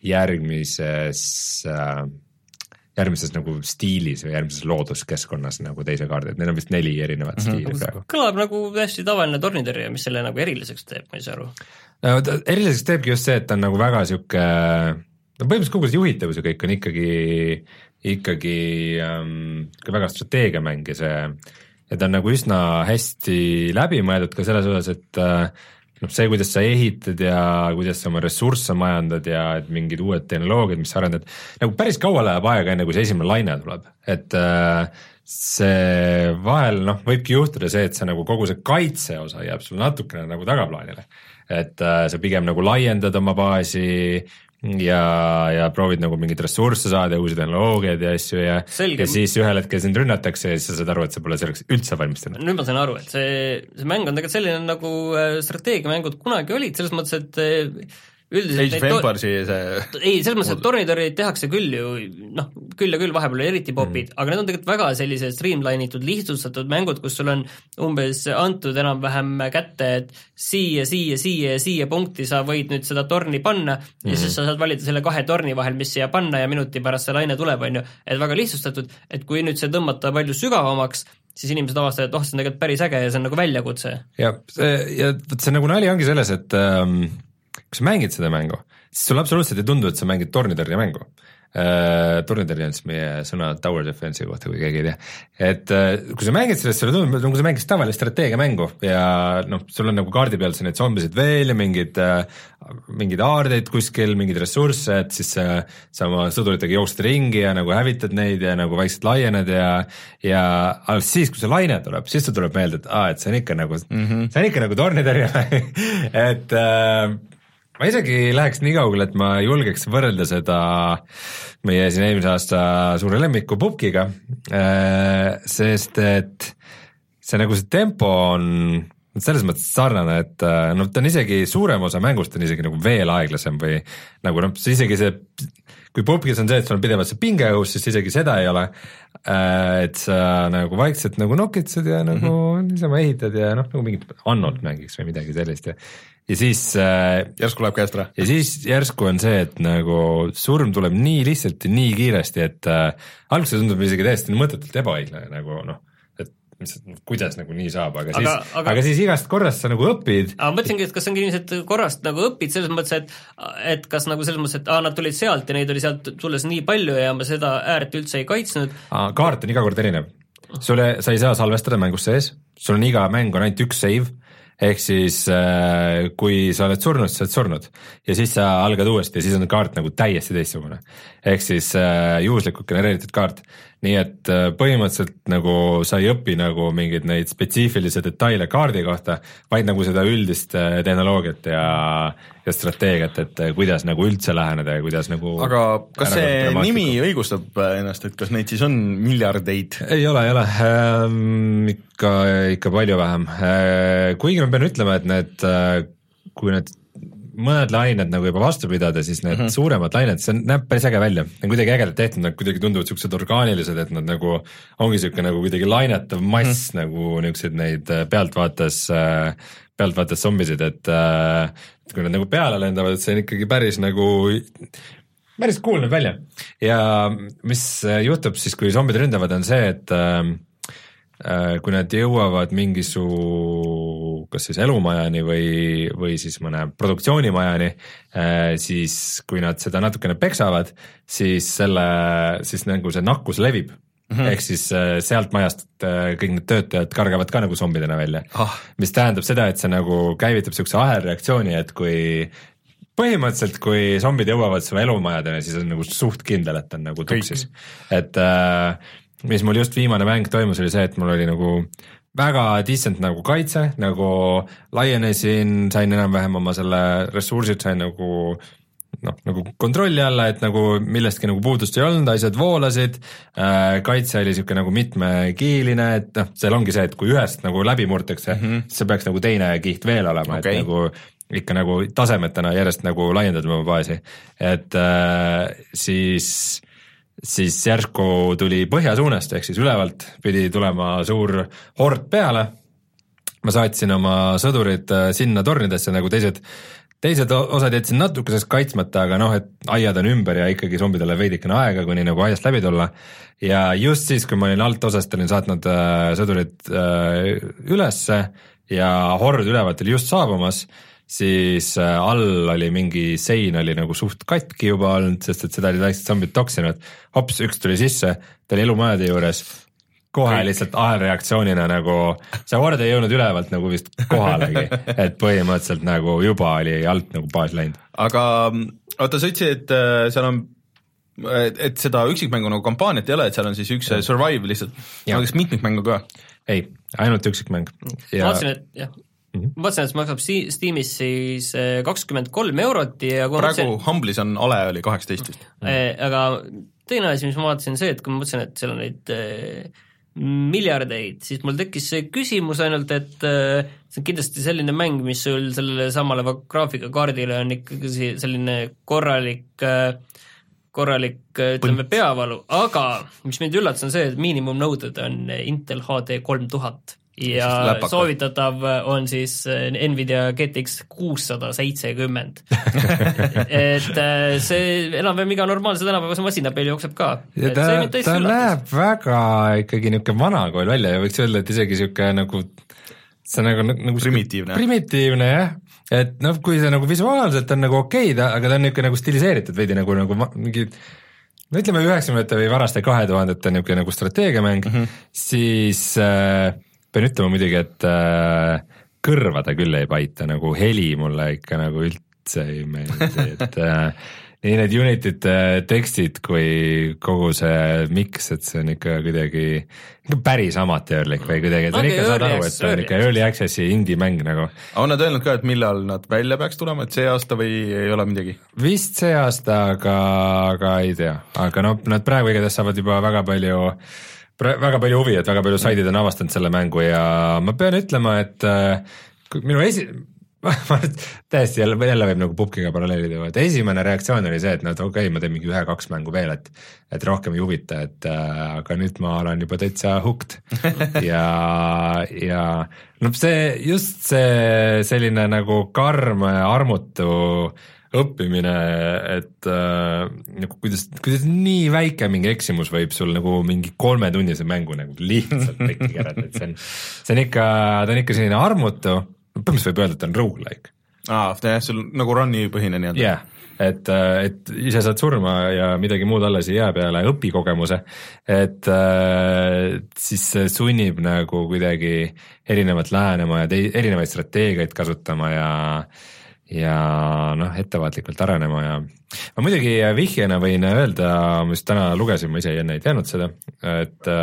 järgmises äh, järgmises nagu stiilis või järgmises looduskeskkonnas nagu teise kaardi, et neil on vist neli erinevat mm -hmm. stiili praegu. Kõlab nagu hästi tavaline tornitõrje, mis selle nagu eriliseks teeb, ma ei saa aru. No, eriliseks teebki just see, et ta on nagu väga sihuke, no põhimõtteliselt kogu see juhitavus ja kõik on ikkagi, ikkagi ähm, väga strateegiamäng ja see, ja ta on nagu üsna hästi läbimõeldud ka selles osas, et äh, noh, see, kuidas sa ehitad ja kuidas sa oma ressursse majandad ja et mingid uued tehnoloogiad, mis sa arendad, nagu päris kaua läheb aega, enne kui see esimene laine tuleb, et äh, see vahel noh, võibki juhtuda see, et see nagu kogu see kaitse osa jääb sul natukene nagu tagaplaanile, et äh, sa pigem nagu laiendad oma baasi ja, ja proovid nagu mingit ressursse saada ja uusi tehnoloogiaid ja asju ja, ja siis ühel hetkel sind rünnatakse ja siis sa saad aru, et sa pole selleks üldse valmistunud. nüüd ma saan aru, et see, see mäng on tegelikult selline nagu strateegiamängud kunagi olid, selles mõttes, et üldiselt Age of Empire'i see ei, selles mõttes, et tornitõrjeid tehakse küll ju noh, küll ja küll vahepeal eriti popid mm., aga need on tegelikult väga sellised streamline'itud, lihtsustatud mängud, kus sul on umbes antud enam-vähem kätte, et siia, siia, siia ja siia punkti sa võid nüüd seda torni panna mm. ja siis sa saad valida selle kahe torni vahel, mis siia panna ja minuti pärast see laine tuleb, on ju, et väga lihtsustatud, et kui nüüd see tõmmata palju sügavamaks, siis inimesed avastavad, et oh, see on tegelikult päris äge ja see on nagu väljakutse. ja, ja võt see nagu nali ongi selles, et ähm, kui sa mängid seda mängu, siis sul absoluutselt ei tundu, et sa mängid tornitõrje mängu. Uh, tornitõrje on siis meie sõna tower defense'i kohta, kui keegi ei tea. Et uh, kui sa mängid sellest, sulle tundub, nagu sa mängid tavalist strateegiamängu ja noh, sul on nagu kaardi peal sa neid zombisid veel ja mingid uh, mingid aardeid kuskil, mingid ressursse, et siis uh, sa oma sõduritega jooksed ringi ja nagu hävitad neid ja nagu vaikselt laiened ja ja alles siis, kui see laine tuleb, siis sul tuleb meelde, et aa, et see on ikka nagu mm, -hmm. see on ikka nagu tornitõrje et uh, ma isegi läheks nii kaugele, et ma julgeks võrrelda seda meie siin eelmise aasta suure lemmiku Pupkiga, sest et see nagu see tempo on selles mõttes sarnane, et noh, ta on isegi suurem osa mängust on isegi nagu veel aeglasem või nagu noh, isegi see, kui Pupkis on see, et sul on pidevalt see pinge õhus, siis isegi seda ei ole, et sa nagu vaikselt nagu nokitsed ja nagu mm-hmm. niisama ehitad ja noh, nagu mingit Annolt mängiks või midagi sellist ja ja siis äh, järsku läheb käest ära. Ja siis järsku on see, et nagu surm tuleb nii lihtsalt ja nii kiiresti, et äh, alguses tundub isegi täiesti mõttetult ebaõiglane nagu noh, et mis, kuidas nagu nii saab, aga, aga siis, aga... aga siis igast korrast sa nagu õpid. Aga mõtlesingi, et kas ongi inimesed korrast nagu õpid selles mõttes, et, et kas nagu selles mõttes, et aa, nad tulid sealt ja neid oli sealt tulles nii palju ja ma seda ääret üldse ei kaitsnud. Kaart on iga kord erinev. Sulle, sa ei saa salvestada mängus sees, sul on iga mäng on ainult üks save, ehk siis äh, kui sa oled surnud, sa oled surnud ja siis sa algad uuesti ja siis on kaart nagu täiesti teistsugune. Ehk siis äh, juhuslikult genereeritud kaart. Nii et äh, põhimõtteliselt nagu sa ei õpi nagu mingeid neid spetsiifilisi detaile kaardi kohta, vaid nagu seda üldist äh, tehnoloogiat ja, ja strateegiat, et äh, kuidas nagu üldse läheneda ja kuidas nagu aga kas see nimi õigustab ennast, et kas neid siis on miljardeid? Ei ole, ei ole ähm, ikka, ikka palju vähem äh, kuigi ma pean ütlema, et need äh, kui need mõned lained nagu juba vastu pidada, siis need mm -hmm. suuremad lained, see näeb päris äge välja. Need on kuidagi ägedalt tehtud, nad kuidagi tunduvad siuksed orgaanilised, et nad nagu ongi siuke nagu kuidagi lainetav mass mm -hmm. nagu niisugused neid pealtvaates, pealtvaates zombisid, et kui nad nagu peale lendavad, et see on ikkagi päris nagu päris cool näeb välja. Ja mis juhtub siis, kui zombid ründavad, on see, et kui nad jõuavad mingisu kas siis elumajani või, või siis mõne produktsioonimajani, siis kui nad seda natukene peksavad, siis selle, siis nagu see nakkus levib. Mm-hmm. Ehk siis sealt majast kõik need töötajad kargavad ka nagu zombidena välja oh. Mis tähendab seda, et see nagu käivitab siukse ahelreaktsiooni, et kui põhimõtteliselt, kui zombid jõuavad su elumajadeni, siis on nagu suht kindel, et on nagu tuksis. Et äh, mis mul just viimane mäng toimus, oli see, et mul oli nagu väga decent nagu kaitse, nagu laienesin, sain enam-vähem oma selle ressursid, sain nagu noh, nagu kontrolli alla, et nagu millestki nagu puudust ei olnud, asjad voolasid, kaitse oli siuke nagu mitmekiiline, et noh, seal ongi see, et kui ühest nagu läbi murtakse mm, -hmm. siis see peaks nagu teine kiht veel olema okay., et nagu ikka nagu tasemetena järjest nagu laiendada oma baasi, et äh, siis siis järsku tuli põhjasuunast, ehk siis ülevalt pidi tulema suur hord peale. Ma saatsin oma sõdurid sinna tornidesse, nagu teised, teised osad jätsin natukesest kaitsmata, aga noh, et aiad on ümber ja ikkagi zombidele veidikene aega, kuni nagu aiast läbi tulla. Ja just siis, kui ma olin alt osast, olin saatnud äh, sõdurid äh, ülesse ja hord ülevalt oli just saabumas, siis all oli mingi sein oli nagu suht katki juba olnud, sest et seda oli väiksed zombid toksinud. Hops, üks tuli sisse, ta oli elumajade juures, kohe Kõik. Lihtsalt ahelreaktsioonina nagu, see hord ei jõudnud ülevalt nagu vist kohalegi, et põhimõtteliselt nagu juba oli alt nagu baas läinud. Aga oota, sa ütlesid, et seal on, et seda üksikmängu nagu kampaaniat ei ole, et seal on siis üks ja. Survive lihtsalt, aga kas mitmikmängu ka? Ei, ainult üksikmäng. Ja... ma vaatasin, et jah. Mm-hmm. ma vaatasin, et see maksab Steamis siis kakskümmend kolm eurot ja praegu mõtlesin, Humblis on ale oli kaheksateist vist. Aga teine asi, mis ma vaatasin see, et kui ma mõtlesin, et seal on neid miljardeid, siis mul tekkis see küsimus ainult, et see on kindlasti selline mäng, mis sul sellele samale graafikakaardile on ikkagi selline korralik korralik, ütleme, peavalu, aga mis mind üllatas on see, et miinimumnõuded on Intel H D kolm tuhat ja soovitatav on siis Nvidia G T X kuussada seitsekümmend et see enam-vähem iga normaalse tänapäevase masina peal jookseb ka. Ja ta, ta näeb väga ikkagi niisugune vanakool välja ja võiks öelda, et isegi niisugune nagu see nagu, nagu primitiivne, primitiivne jah, et noh, kui see nagu visuaalselt on nagu okei, aga ta on niisugune nagu stiliseeritud veidi nagu, nagu mingi no ütleme üheksakümnendate või varaste kahe tuhandete niisugune nagu strateegiamäng mm, -hmm. siis äh, pean ütlema muidugi, et äh, kõrvada küll ei paita, nagu heli mulle ikka nagu üldse ei meeldi, et äh, nii need Unity'd tekstid kui kogu see mix, et see on ikka kuidagi ikka päris amatöörlik või kuidagi, et okay, ikka saad aru, et see on ikka early access'i indie mäng nagu. On nad öelnud ka, et millal nad välja peaks tulema, et see aasta või ei ole midagi? Vist see aasta, aga, aga ei tea, aga noh, nad praegu igatahes saavad juba väga palju väga palju huvi, et väga palju saidid on avastanud selle mängu ja ma pean ütlema, et äh, minu esi- täiesti jälle, jälle võib nagu pubkiga paralleeli teha, et esimene reaktsioon oli see, et no okei okay,, ma teen mingi ühe-kaks mängu veel, et et rohkem ei huvita, et äh, aga nüüd ma olen juba täitsa hooked ja, ja no see, just see selline nagu karm armutu õppimine, et äh, nagu kuidas, kuidas nii väike mingi eksimus võib sul nagu mingi kolmetunnise mängu nagu lihtsalt pekki kerada, et see on, see on ikka, ta on ikka selline armutu, põhimõtteliselt võib öelda, et on roguelike. Aa, jah, sul nagu run'i põhine nii-öelda. jah, et, et ise saad surma ja midagi muud alles ei jää peale õpikogemuse, et siis see sunnib nagu kuidagi erinevat lähenema ja tei, erinevaid strateegiaid kasutama ja ja noh, ettevaatlikult arenema ja ma muidugi vihjena võin öelda, ma just täna lugesin, ma ise enne ei teadnud seda, et,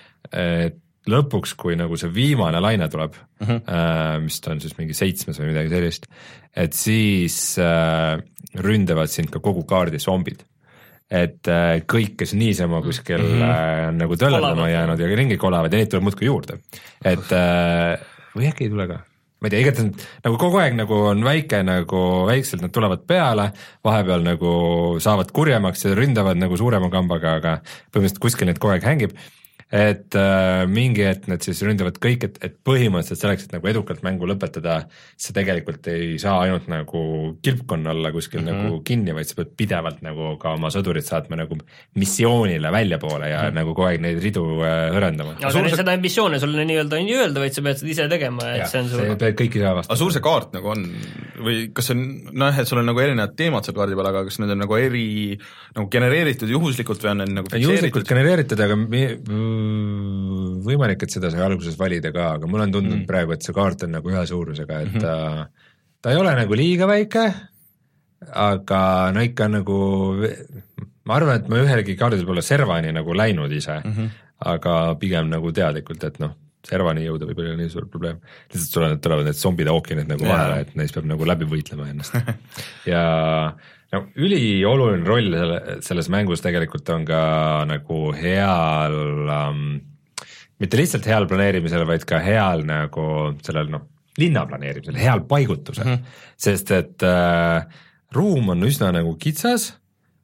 et lõpuks, kui nagu see viimane laine tuleb uh, -huh. äh, mis ta on siis mingi seitsmes või midagi sellist, et siis äh, ründavad sind ka kogu kaardi zombid. Et äh, kõik, kes niisama kuskil uh -huh. äh, nagu tõlendama jäänud ja ringi kolavad ja neid tuleb muudkui juurde. Et äh, või äkki ei tule ka? Ma ei tea, igatahes nagu kogu aeg nagu on väike nagu, väikselt nad tulevad peale, vahepeal nagu saavad kurjemaks ja ründavad nagu suurema kambaga, aga põhimõtteliselt kuskil neid kogu aeg hängib. Et äh, mingi hetk need siis ründavad kõik, et, et põhimõtteliselt selleks, et nagu edukalt mängu lõpetada, sa tegelikult ei saa ainult nagu kilpkonna alla kuskil mm -hmm. nagu kinni, vaid sa pead pidevalt nagu ka oma sõdurid saatma nagu missioonile väljapoole ja mm -hmm. nagu kogu aeg neid ridu äh, hõrendama. aga suurse... seda missioone sulle nii-öelda ei öelda, vaid sa pead seda ise tegema, et ja, see on sul... pead kõik ise avastama. aga suur see kaart nagu on või kas see on, noh, et sul on nagu erinevad teemad seal kaardi peal, aga kas need on nagu eri, nagu genereeritud juhuslikult või on need nagu fikseeritud? Juhuslikult genereeritud, aga mi... võimalik, et seda sai alguses valida ka, aga mul on tundunud mm. praegu, et see kaart on nagu ühe suurusega, et mm -hmm. ta, ta ei ole nagu liiga väike, aga no ikka nagu, ma arvan, et ma ühelegi kaardil pole servani nagu läinud ise mm, -hmm. aga pigem nagu teadlikult, et noh, servani jõuda võib olla nii suur probleem. lihtsalt tulevad, tulevad need zombide ookeanid nagu vahele, et neist peab nagu läbi võitlema ennast ja no ülioluline roll selle, selles mängus tegelikult on ka nagu heal um, mitte lihtsalt heal planeerimisel, vaid ka heal nagu sellel noh, linna planeerimisel, heal paigutusel mm, -hmm. sest et äh, ruum on üsna nagu kitsas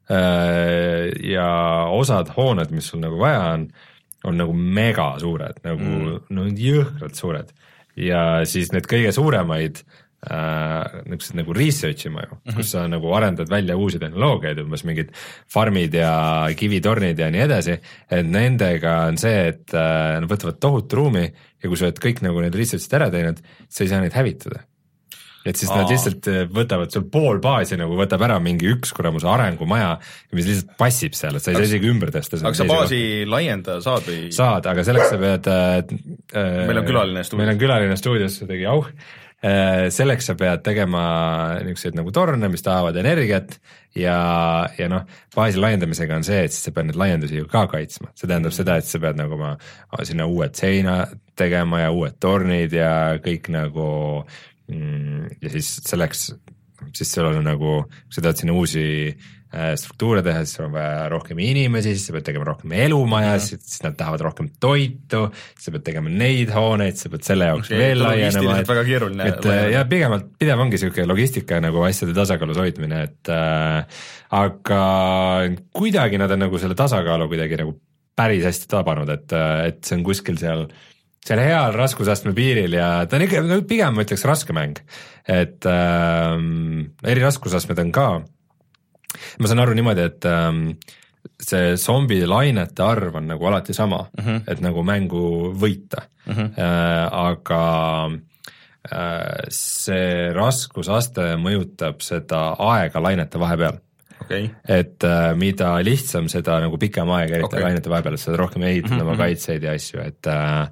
äh, ja osad hooned, mis sul nagu vaja on, on nagu mega suured, nagu mm. no jõhkralt suured ja siis need kõige suuremaid äh, niisugused nagu research ima ju mm, -hmm. kus sa nagu arendad välja uusi tehnoloogiaid, umbes mingid farmid ja kivitornid ja nii edasi, et nendega on see, et äh, nad võtavad tohutu ruumi ja kui sa oled kõik nagu need research'id ära teinud, sa ei saa neid hävitada. et siis Aa. nad lihtsalt võtavad sul pool baasi nagu võtab ära mingi üks kuramuse arengumaja, mis lihtsalt passib seal, et sa ei saa isegi ümber tõsta. aga sa baasi laiendada saad või? Saad, aga selleks sa pead äh, meil on külaline stuudios. meil on külaline stuudios, see tegi auh. Selleks sa pead tegema niisuguseid nagu torne, mis tahavad energiat ja, ja noh, baasi laiendamisega on see, et siis sa pead neid laiendusi ju ka kaitsma. See tähendab seda, et sa pead nagu oma sinna uued seina tegema ja uued tornid ja kõik nagu mm, ja siis selleks, siis sul on nagu, kui sa tahad sinna uusi struktuure teha, siis on vaja rohkem inimesi, siis sa pead tegema rohkem elumajas, siis nad tahavad rohkem toitu, siis sa pead tegema neid hooneid, sa pead selle jaoks okay, veel laienema, et, väga keeruline, et ja pigemalt, pidev ongi niisugune logistika nagu asjade tasakaalus hoidmine, et äh, aga kuidagi nad on nagu selle tasakaalu kuidagi nagu päris hästi tabanud, et, et see on kuskil seal seal heal raskusastme piiril ja ta on ikka, no pigem ma ütleks raske mäng, et äh, eri raskusastmed on ka. Ma saan aru niimoodi, et ähm, see zombi lainete arv on nagu alati sama uh, -huh. et nagu mängu võita uh, -huh. äh, aga see raskusaste mõjutab seda aega lainete vahepeal. Okay. Et äh, mida lihtsam seda nagu pikem aeg eriti okay. lainete vahepeal, et seda rohkem ehitad mm-hmm. oma kaitseid ja asju, et äh,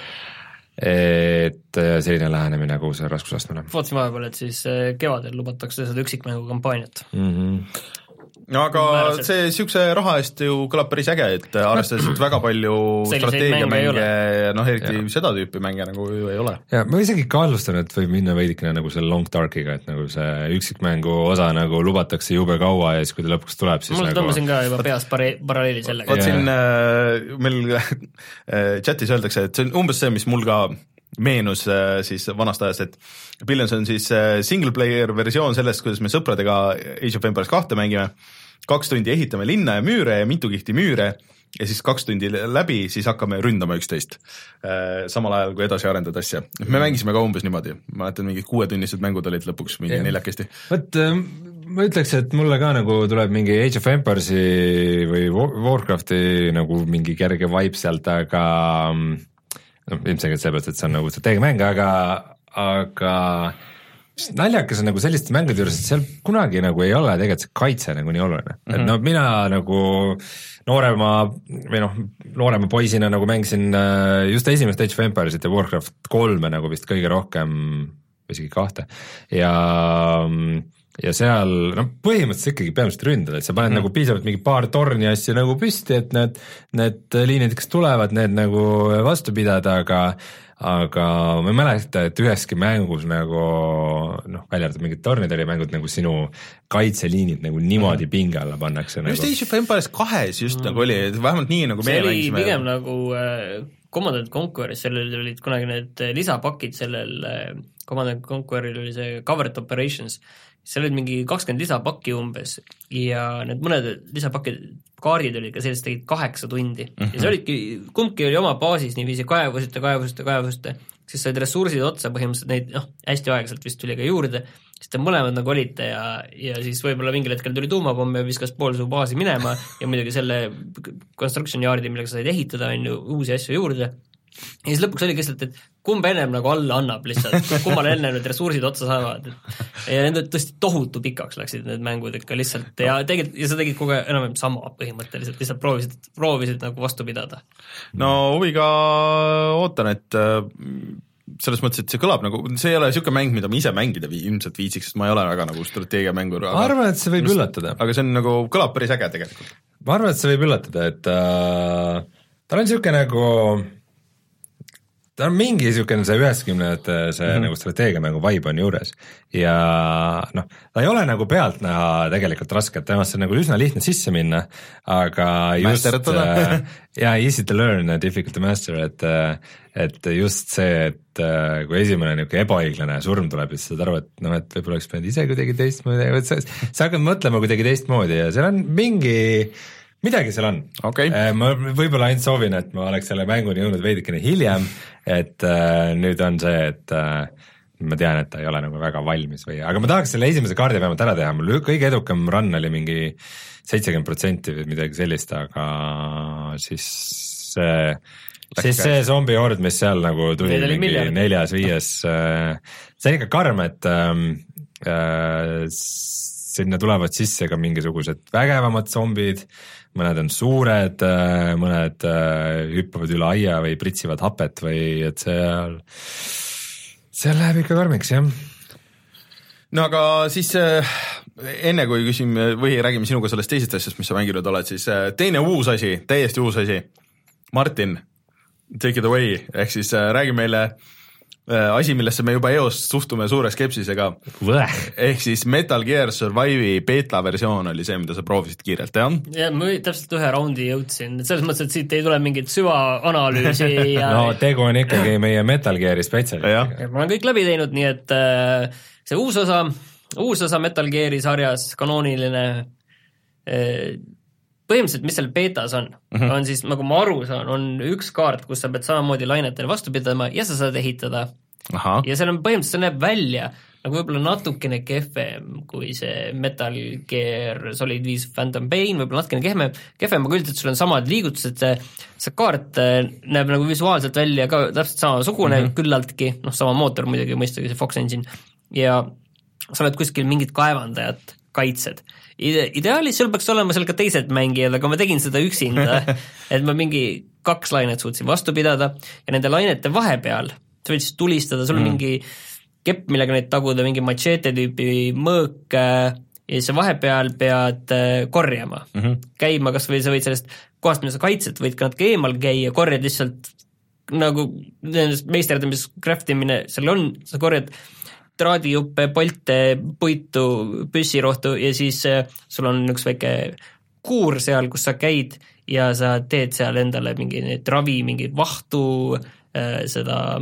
et selline lähenemine nagu see raskusastmele. Vaatasin vahepeal, et siis kevadel lubatakse seda üksikmängu kampaaniat. Mm-hmm. No aga Määraselt. see siukse raha eest ju kõlab päris äge, et arvestades, et väga palju strateegiamänge, noh eriti ja. seda tüüpi mänge nagu ju ei ole. Ja ma isegi kaallustan, et võib minna veidikene nagu selle Long Darkiga, et nagu see üksikmängu osa nagu lubatakse jube kaua ja siis kui ta lõpuks tuleb, siis mul nagu... tõmbasin ka juba peas paralleeli sellega. Vaat siin äh, meil chatis öeldakse, et see on umbes see, mis mul ka meenus äh, siis vanast ajast, et Billions on siis äh, single player versioon sellest, kuidas me sõpradega Age of Empires kahte mängime, kaks tundi ehitame linna ja müüre ja mitu kihti müüre ja siis kaks tundi läbi, siis hakkame ründama üksteist äh, samal ajal, kui edasi arendada asja. Me mängisime ka umbes niimoodi, ma mäletan, mingid kuuetunnised mängud olid lõpuks mingi neljakesti. Võt, ma ütleks, et mulle ka nagu tuleb mingi Age of Empires'i või Warcrafti nagu mingi kerge vibe sealt, aga noh, ilmselgelt seepärast, et see on nagu strateegiamäng, aga, aga naljakas on nagu selliste mängude juures, et seal kunagi nagu ei ole tegelikult see kaitse nagu nii oluline mm. -hmm. et no mina nagu noorema või noh, noorema poisina nagu mängisin just esimest Age of Empiresit ja Warcraft kolme nagu vist kõige rohkem, isegi kahte ja ja seal noh, põhimõtteliselt ikkagi peamiselt ründada, et sa paned mm. nagu piisavalt mingi paar torni asju nagu püsti, et need, need liinid, kes tulevad, need nagu vastu pidada, aga aga ma ei mäleta, et üheski mängus nagu noh, välja arvatud mingid tornid oli mängud nagu sinu kaitseliinid nagu niimoodi mm. pinge alla pannakse. Just nagu... Age of Empires kahes just mm. nagu oli, vähemalt nii nagu see oli pigem nagu äh, Command and Conqueris, sellel olid kunagi need lisapakid, sellel äh, Command and Conqueril oli see Covered Operations, seal olid mingi kakskümmend lisapakki umbes ja need mõned lisapakid, kaardid olid ka sellest tegid kaheksa tundi mm-hmm. ja see olidki, kumbki oli oma baasis niiviisi kaevusite, kaevusite, kaevusite, siis said ressursid otsa põhimõtteliselt neid, noh, hästi aeglaselt vist tuli ka juurde, siis te mõlemad nagu olite ja, ja siis võib-olla mingil hetkel tuli tuumapomm ja viskas pool su baasi minema ja muidugi selle construction yard'i, millega sa said ehitada, on ju uusi asju juurde. Ja siis lõpuks oli lihtsalt, et kumb ennem nagu alla annab lihtsalt, kummal ennem need ressursid otsa saavad. Ja need tõesti tohutu pikaks läksid need mängud ikka lihtsalt ja, tegid, ja sa tegid kogu enam sama põhimõtteliselt, lihtsalt proovisid, proovisid nagu vastu pidada. No huviga ootan, et selles mõttes, et see kõlab nagu, see ei ole niisugune mäng, mida ma ise mängida vii, ilmselt viitsiks, sest ma ei ole väga nagu strateegiamängur. Ma arvan, et see võib üllatada. Aga see on nagu, kõlab päris äge tegelikult. Ma arvan, et see võib üllatada, et äh, tal on niisugune nagu ta on mingi niisugune see üheksakümnendate see mm-hmm. nagu strateegiamängu vibe on juures ja noh, ta ei ole nagu pealt näha tegelikult raske, et temast on nagu üsna lihtne sisse minna, aga just äh, ja easy to learn, difficult to master, et et just see, et kui esimene niisugune ebaõiglane surm tuleb, siis saad aru, et noh, et võib-olla oleks pidanud ise kuidagi teistmoodi, et sa, sa hakkad mõtlema kuidagi teistmoodi ja seal on mingi midagi seal on okay.. Ma võib-olla ainult soovin, et ma oleks selle mänguni jõudnud veidikene hiljem, et äh, nüüd on see, et äh, ma tean, et ta ei ole nagu väga valmis või, aga ma tahaks selle esimese kaardi vähemalt ära teha, mul kõige edukam run oli mingi seitsekümmend protsenti või midagi sellist, aga siis see, siis see zombihord, mis seal nagu tuli mingi neljas, viies, äh, see on ikka karm, et äh, sinna tulevad sisse ka mingisugused vägevamad zombid, mõned on suured, mõned hüppavad üle aia või pritsivad hapet või et seal, seal läheb ikka karmiks, jah. No aga siis enne kui küsime või räägime sinuga sellest teisest asjast, mis sa mänginud oled, siis teine uus asi, täiesti uus asi, Martin, take it away, ehk siis räägi meile asi, millesse me juba eos suhtume suure skepsisega. Ehk siis Metal Gear Survive'i beta versioon oli see, mida sa proovisid kiirelt, jah? Ja ma täpselt ühe raundi jõudsin, selles mõttes, et siit ei tule mingit süvaanalüüsi ja... No tegu on ikkagi meie Metal Gear'i spetsialist. Ma olen kõik läbi teinud, nii et see uus osa, uus osa Metal Gear'i sarjas, kanooniline, põhimõtteliselt, mis seal betas on, mm-hmm. on siis, nagu ma aru saan, on üks kaart, kus sa pead samamoodi lainetele vastu pidama ja sa saad ehitada. Aha. Ja seal on põhimõtteliselt, see näeb välja nagu võib-olla natukene kehvem kui see Metal Gear Solid viis Phantom Pain, võib-olla natukene kehvem, kehvem, aga üldiselt sul on samad liigutused, see kaart näeb nagu visuaalselt välja ka täpselt samasugune mm -hmm. küllaltki, noh sama mootor muidugi mõistagi, see Fox Engine, ja sa oled kuskil mingit kaevandajat kaitsed. Ide- ideaalis sul peaks olema seal ka teised mängijad, aga ma tegin seda üksinda, et ma mingi kaks lainet suutsin vastu pidada ja nende lainete vahepeal sa võid siis tulistada, sul on mm. mingi kepp, millega neid taguda, mingi machete tüüpi mõõk ja siis vahepeal pead korjama mm, -hmm. käima, kas või sa võid sellest kohast, mida sa kaitsed, võid ka natuke eemal käia, korjad lihtsalt nagu nendest meisterdamis craftimine, seal on, sa korjad traadijuppe, polte, puitu, püssirohtu ja siis sul on üks väike kuur seal, kus sa käid ja sa teed seal endale mingi neid ravi, mingi vahtu, seda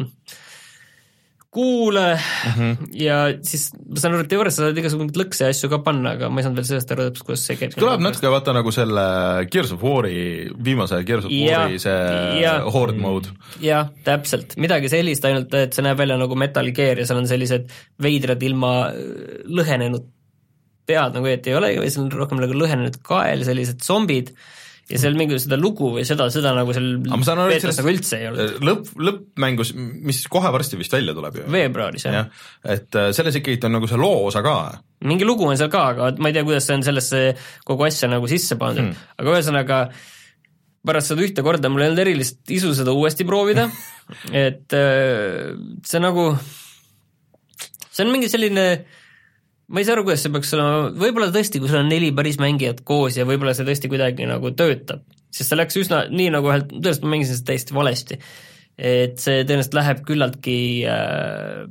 kuule mm -hmm. ja siis ma saan aru, et teoorias sa saad igasugused lõkse ja asju ka panna, aga ma ei saanud veel sellest aru täpselt, kuidas see käib. Kõlab natuke vaata nagu selle Gears of War'i, viimase Gears of War'i see ja, horde mode. Jah, täpselt, midagi sellist, ainult et see näeb välja nagu Metal Gear ja seal on sellised veidrad ilma lõhenenud pead, nagu et ei ole, või seal on rohkem nagu lõhenenud kael, sellised zombid ja seal mingi seda lugu või seda, seda nagu seal peetas nagu üldse ei olnud. Lõpp, lõppmängus, mis kohe varsti vist välja tuleb ju. Veebruaris, jah ja,. Et selles ikkagi on nagu see loo osa ka. Mingi lugu on seal ka, aga ma ei tea, kuidas see on sellesse kogu asja nagu sisse pandud hmm., aga ühesõnaga pärast seda ühte korda mul ei olnud erilist isu seda uuesti proovida, et see nagu, see on mingi selline ma ei saa aru, kuidas see peaks olema, võib-olla tõesti, kui sul on neli päris mängijat koos ja võib-olla see tõesti kuidagi nagu töötab, sest see läks üsna nii nagu ühelt, tõesti ma mängisin seda täiesti valesti, et see tõenäoliselt läheb küllaltki äh,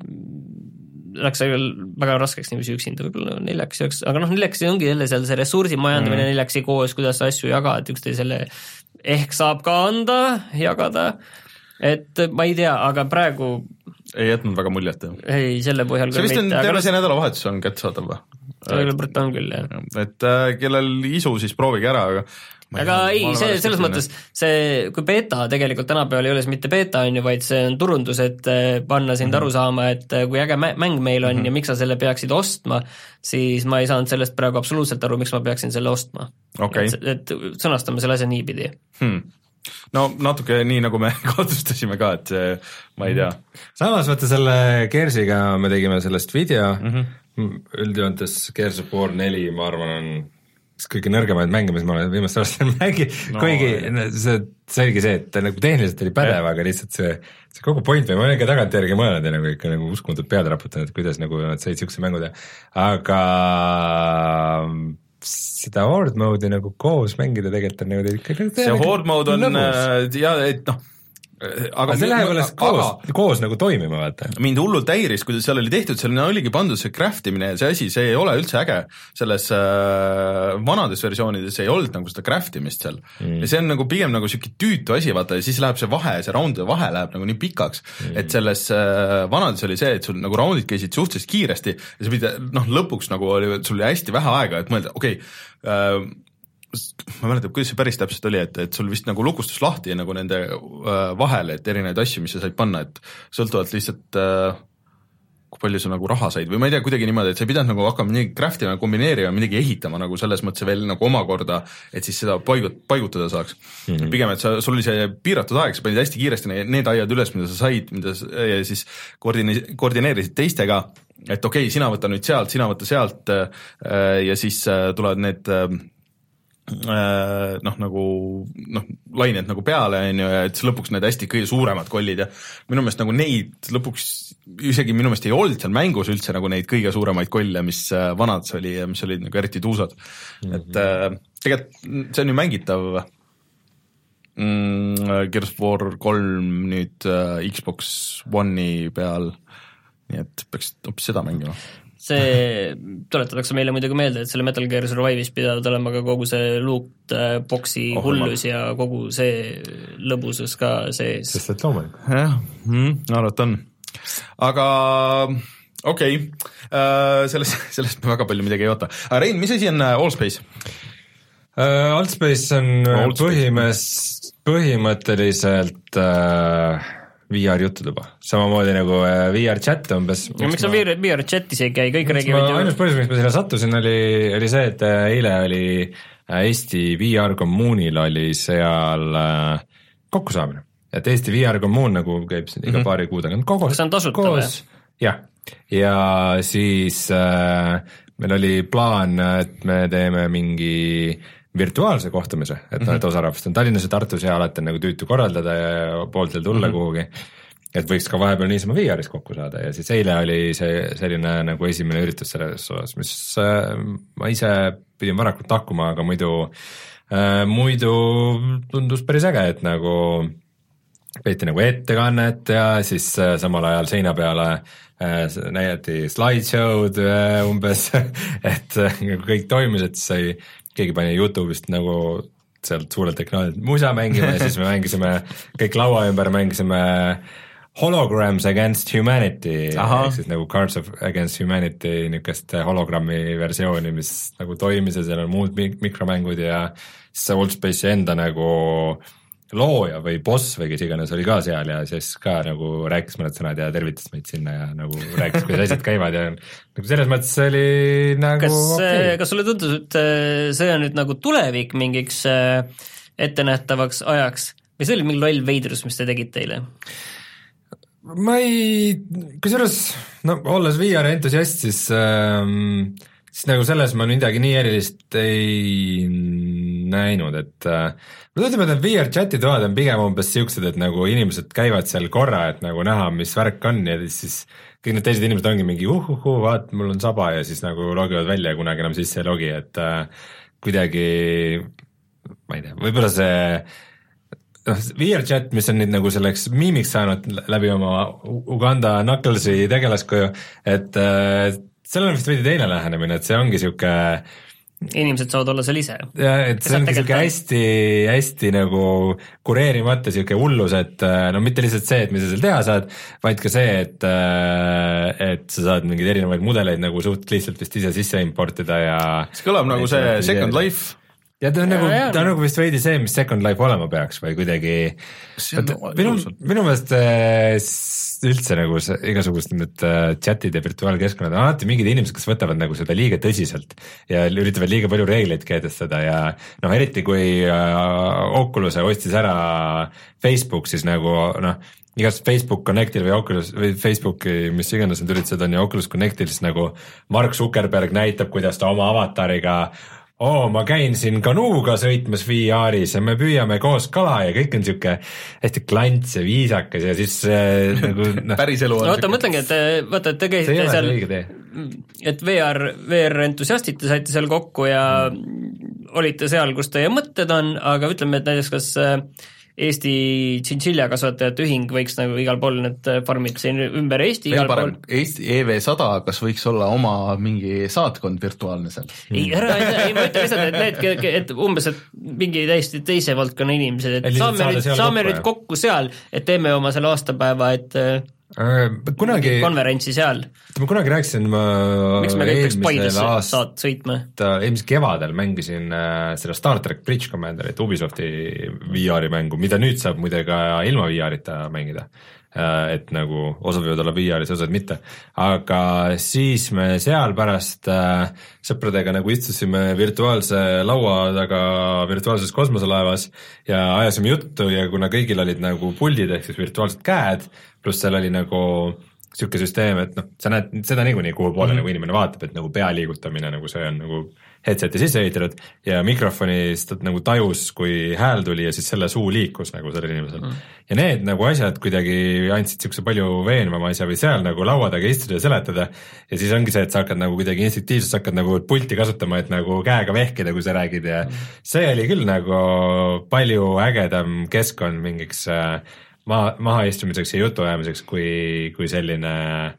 läks väga raskeks niiviisi üksinda, võib-olla neljaksi oleks, aga noh, neljaksi ongi jälle seal see ressursi majandamine mm. neljaksi koos, kuidas asju jagad, üksteisele ehk saab ka anda, jagada, et ma ei tea, aga praegu ei jätnud väga muljet, jah? Ei, selle põhjal see vist on terve see nädalavahetus on kättesaadav või? Tegelikult on küll, jah. Et äh, kellel isu, siis proovige ära, aga aga ei, ei see selles mõttes, see, kui beta tegelikult tänapäeval ei ole see mitte beta on ju, vaid see on turundus, et panna sind mm -hmm. aru saama, et kui äge mäng meil on mm -hmm. ja miks sa selle peaksid ostma, siis ma ei saanud sellest praegu absoluutselt aru, miks ma peaksin selle ostma okay.. Et, et sõnastame selle asja niipidi hmm. No natuke nii, nagu me kaotustasime ka, et see, ma ei tea. Samas võtta selle Gearsiga me tegime sellest video mm -hmm. üldjoontes Gears of War neli, ma arvan, on kõige nõrgemaid mänge, mis ma olen viimastel aastal mängi no,, kuigi no, see, see oligi see, et ta nagu tehniliselt oli pädev, aga lihtsalt see, see kogu point või ma olen ka tagantjärgi mõelnud ja nagu ikka nagu uskumatult pead raputanud, et kuidas nagu nad said siukse mängu teha, aga seda horde mode'i nagu koos mängida tegelikult on nagu ikka see horde mode on lõbus. Ja et noh, aga see läheb alles koos, koos nagu toimima, vaata. Mind hullult häiris, kuidas seal oli tehtud, seal oligi pandud see craftimine ja see asi, see ei ole üldse äge. Selles äh, vanades versioonides ei olnud nagu seda craftimist seal. Mm. Ja see on nagu pigem nagu siuke tüütu asi, vaata, ja siis läheb see vahe, see roundide vahe läheb nagu nii pikaks, mm. et selles äh, vanades oli see, et sul nagu roundid käisid suhteliselt kiiresti ja sa pidid, noh, lõpuks nagu oli, sul oli hästi vähe aega, et mõelda, okei okay, äh, ma mäletan, kuidas see päris täpselt oli, et, et sul vist nagu lukustus lahti nagu nende äh, vahele, et erinevaid asju, mis sa said panna, et sõltuvalt lihtsalt äh, kui palju sa nagu raha said või ma ei tea, kuidagi niimoodi, et sa ei pidanud nagu hakkama midagi craftima, kombineerima, midagi ehitama nagu selles mõttes veel nagu omakorda, et siis seda paigut, paigutada saaks mm. -hmm. pigem, et sa, sul oli see piiratud aeg, sa panid hästi kiiresti need aiad üles, mida sa said, mida sa, ja siis koordine, koordineerisid teistega, et okei okay,, sina võta nüüd sealt, sina võta sealt äh, ja siis äh, tulevad need äh, noh, nagu noh, lained nagu peale, on ju, ja et lõpuks need hästi kõige suuremad kollid ja minu meelest nagu neid lõpuks isegi minu meelest ei olnud seal mängus üldse nagu neid kõige suuremaid kolle, mis vanad see oli ja mis olid nagu eriti tuusad mm. -hmm. et äh, tegelikult see on ju mängitav mm, Gears of War kolm nüüd äh, Xbox One'i peal, nii et peaks hoopis seda mängima. See tuletatakse meile muidugi meelde, et selle Metal Gear Survive'is pidavat olema ka kogu see loot boxi oh, hullus ja kogu see lõbusus ka sees. Sest et loomulik. Jah, mm, arvat on. Aga okei okay. uh,, sellest, sellest me väga palju midagi ei oota. Rein, mis asi on Allspace? Uh, Allspace on Allspace. Põhimes, põhimõtteliselt uh, V R jututuba, samamoodi nagu V R chat umbes. ja miks sa ma... V R chatis ei käi, kõik räägivad ju... ainus põhjus, miks ma sinna sattusin, oli, oli see, et eile oli Eesti V R kommuunil oli seal kokkusaamine, et Eesti V R kommuun nagu käib siin iga mm -hmm. paari kuu tagant koos. kas see on tasuta või? jah, ja siis äh, meil oli plaan, et me teeme mingi virtuaalse kohtumise, et mm -hmm. noh, et osa rahvast on Tallinnas ja Tartus ja alati on nagu tüütu korraldada ja pooltel tulla mm -hmm. kuhugi, et võiks ka vahepeal niisama V R-is kokku saada ja siis eile oli see selline nagu esimene üritus selles osas, mis äh, ma ise pidin varakult takkuma, aga muidu äh, muidu tundus päris äge, et nagu peeti nagu ettekannet ja siis äh, samal ajal seina peale äh, näidati slideshow'd äh, umbes, et äh, kõik toimis, et sai keegi pani YouTube'ist nagu sealt suurelt ekraanilt musa mängima ja siis me mängisime kõik laua ümber, mängisime Holograms Against Humanity, ehk siis nagu Cards of Against Humanity niisugust hologrammi versiooni, mis nagu toimis ja seal on muud mik- mikromängud ja siis see Oldspace'i enda nagu looja või boss või kes iganes oli ka seal ja siis ka nagu rääkis mõned sõnad ja tervitas meid sinna ja nagu rääkis, kuidas asjad käivad ja nagu selles mõttes see oli nagu kas okay., kas sulle tundus, et see on nüüd nagu tulevik mingiks ettenähtavaks ajaks või see oli mingi loll veidrus, mis te tegite eile? ma ei, kusjuures no olles V R entusiast, siis ähm, siis nagu selles ma midagi nii erilist ei näinud, et äh, ma ütleme, et need V R chati toad on pigem umbes siuksed, et nagu inimesed käivad seal korra, et nagu näha, mis värk on ja siis kõik need teised inimesed ongi mingi uhuhu, vaat mul on saba ja siis nagu logivad välja ja kunagi enam sisse ei logi, et äh, kuidagi ma ei tea, võib-olla see noh, V R chat, mis on nüüd nagu selleks miimiks saanud läbi oma Uganda Knucklesi tegelaskuju, et äh, seal on vist veidi teine lähenemine, et see ongi siuke inimesed saavad olla seal ise. ja, et see ongi siuke hästi, hästi nagu kureerimata siuke hullus, et no mitte lihtsalt see, et mida sa seal teha saad, vaid ka see, et et sa saad mingeid erinevaid mudeleid nagu suht lihtsalt vist ise sisse importida ja see kõlab nagu see Second Life. ja ta on ja, nagu, ta on nagu vist veidi see, mis Second Life olema peaks või kuidagi minu, minu meelest üldse nagu see, igasugust need chatid ja virtuaalkeskkonnad on alati mingid inimesed, kes võtavad nagu seda liiga tõsiselt ja üritavad liiga palju reegleid kehtestada ja noh, eriti kui Oculus'e ostis ära Facebook, siis nagu noh, igast Facebook Connectil või Oculus või Facebooki, mis iganes need üritused on ja Oculus Connectil, siis nagu Mark Zuckerberg näitab, kuidas ta oma avatariga oo, ma käin siin kanuuga sõitmas V R-is ja me püüame koos kala ja kõik on siuke hästi klants ja viisakas ja siis äh, nagu noh. päris elu on. no vaata, mõtlengi, et vaata, et te käisite seal, et V R, V R entusiastid te saite seal kokku ja mm. olite seal, kus teie mõtted on, aga ütleme, et näiteks kas Eesti tšintšilja kasvatajate ühing võiks nagu igal pool need farmid siin ümber Eesti veel igal parem, pool. Eesti E V sada, kas võiks olla oma mingi saatkond virtuaalne seal? ei, ära, ei, ma ütlen lihtsalt, et need, et umbes, et mingi täiesti teise valdkonna inimesed, et, et saame, nüüd, saame nüüd kokku seal, et teeme oma selle aastapäeva, et kunagi konverentsi seal. ma kunagi rääkisin ma miks me kõik peaks Paides saad sõitma? eelmisel kevadel mängisin seda Star Trek Bridge Commanderit, Ubisofti V R-i mängu, mida nüüd saab muide ka ilma V R-ita mängida. Et nagu osad võivad olla V R-is, osad mitte. Aga siis me seal pärast sõpradega nagu istusime virtuaalse laua taga virtuaalses kosmoselaevas ja ajasime juttu ja kuna kõigil olid nagu puldid ehk siis virtuaalsed käed, pluss seal oli nagu siuke süsteem, et noh, sa näed seda niikuinii, kuhu poole mm-hmm. nagu inimene vaatab, et nagu pea liigutamine nagu see on nagu headseti sisse ehitatud ja mikrofonist nagu tajus, kui hääl tuli ja siis selle suu liikus nagu sellel inimesel mm. ja need nagu asjad kuidagi andsid siukse palju veenvama asja või seal nagu laua taga istuda ja seletada ja siis ongi see, et sa hakkad nagu kuidagi instinktiivselt hakkad nagu pulti kasutama, et nagu käega vehkida, kui sa räägid ja mm. see oli küll nagu palju ägedam keskkond mingiks maha, maha istumiseks ja jutuajamiseks kui, kui selline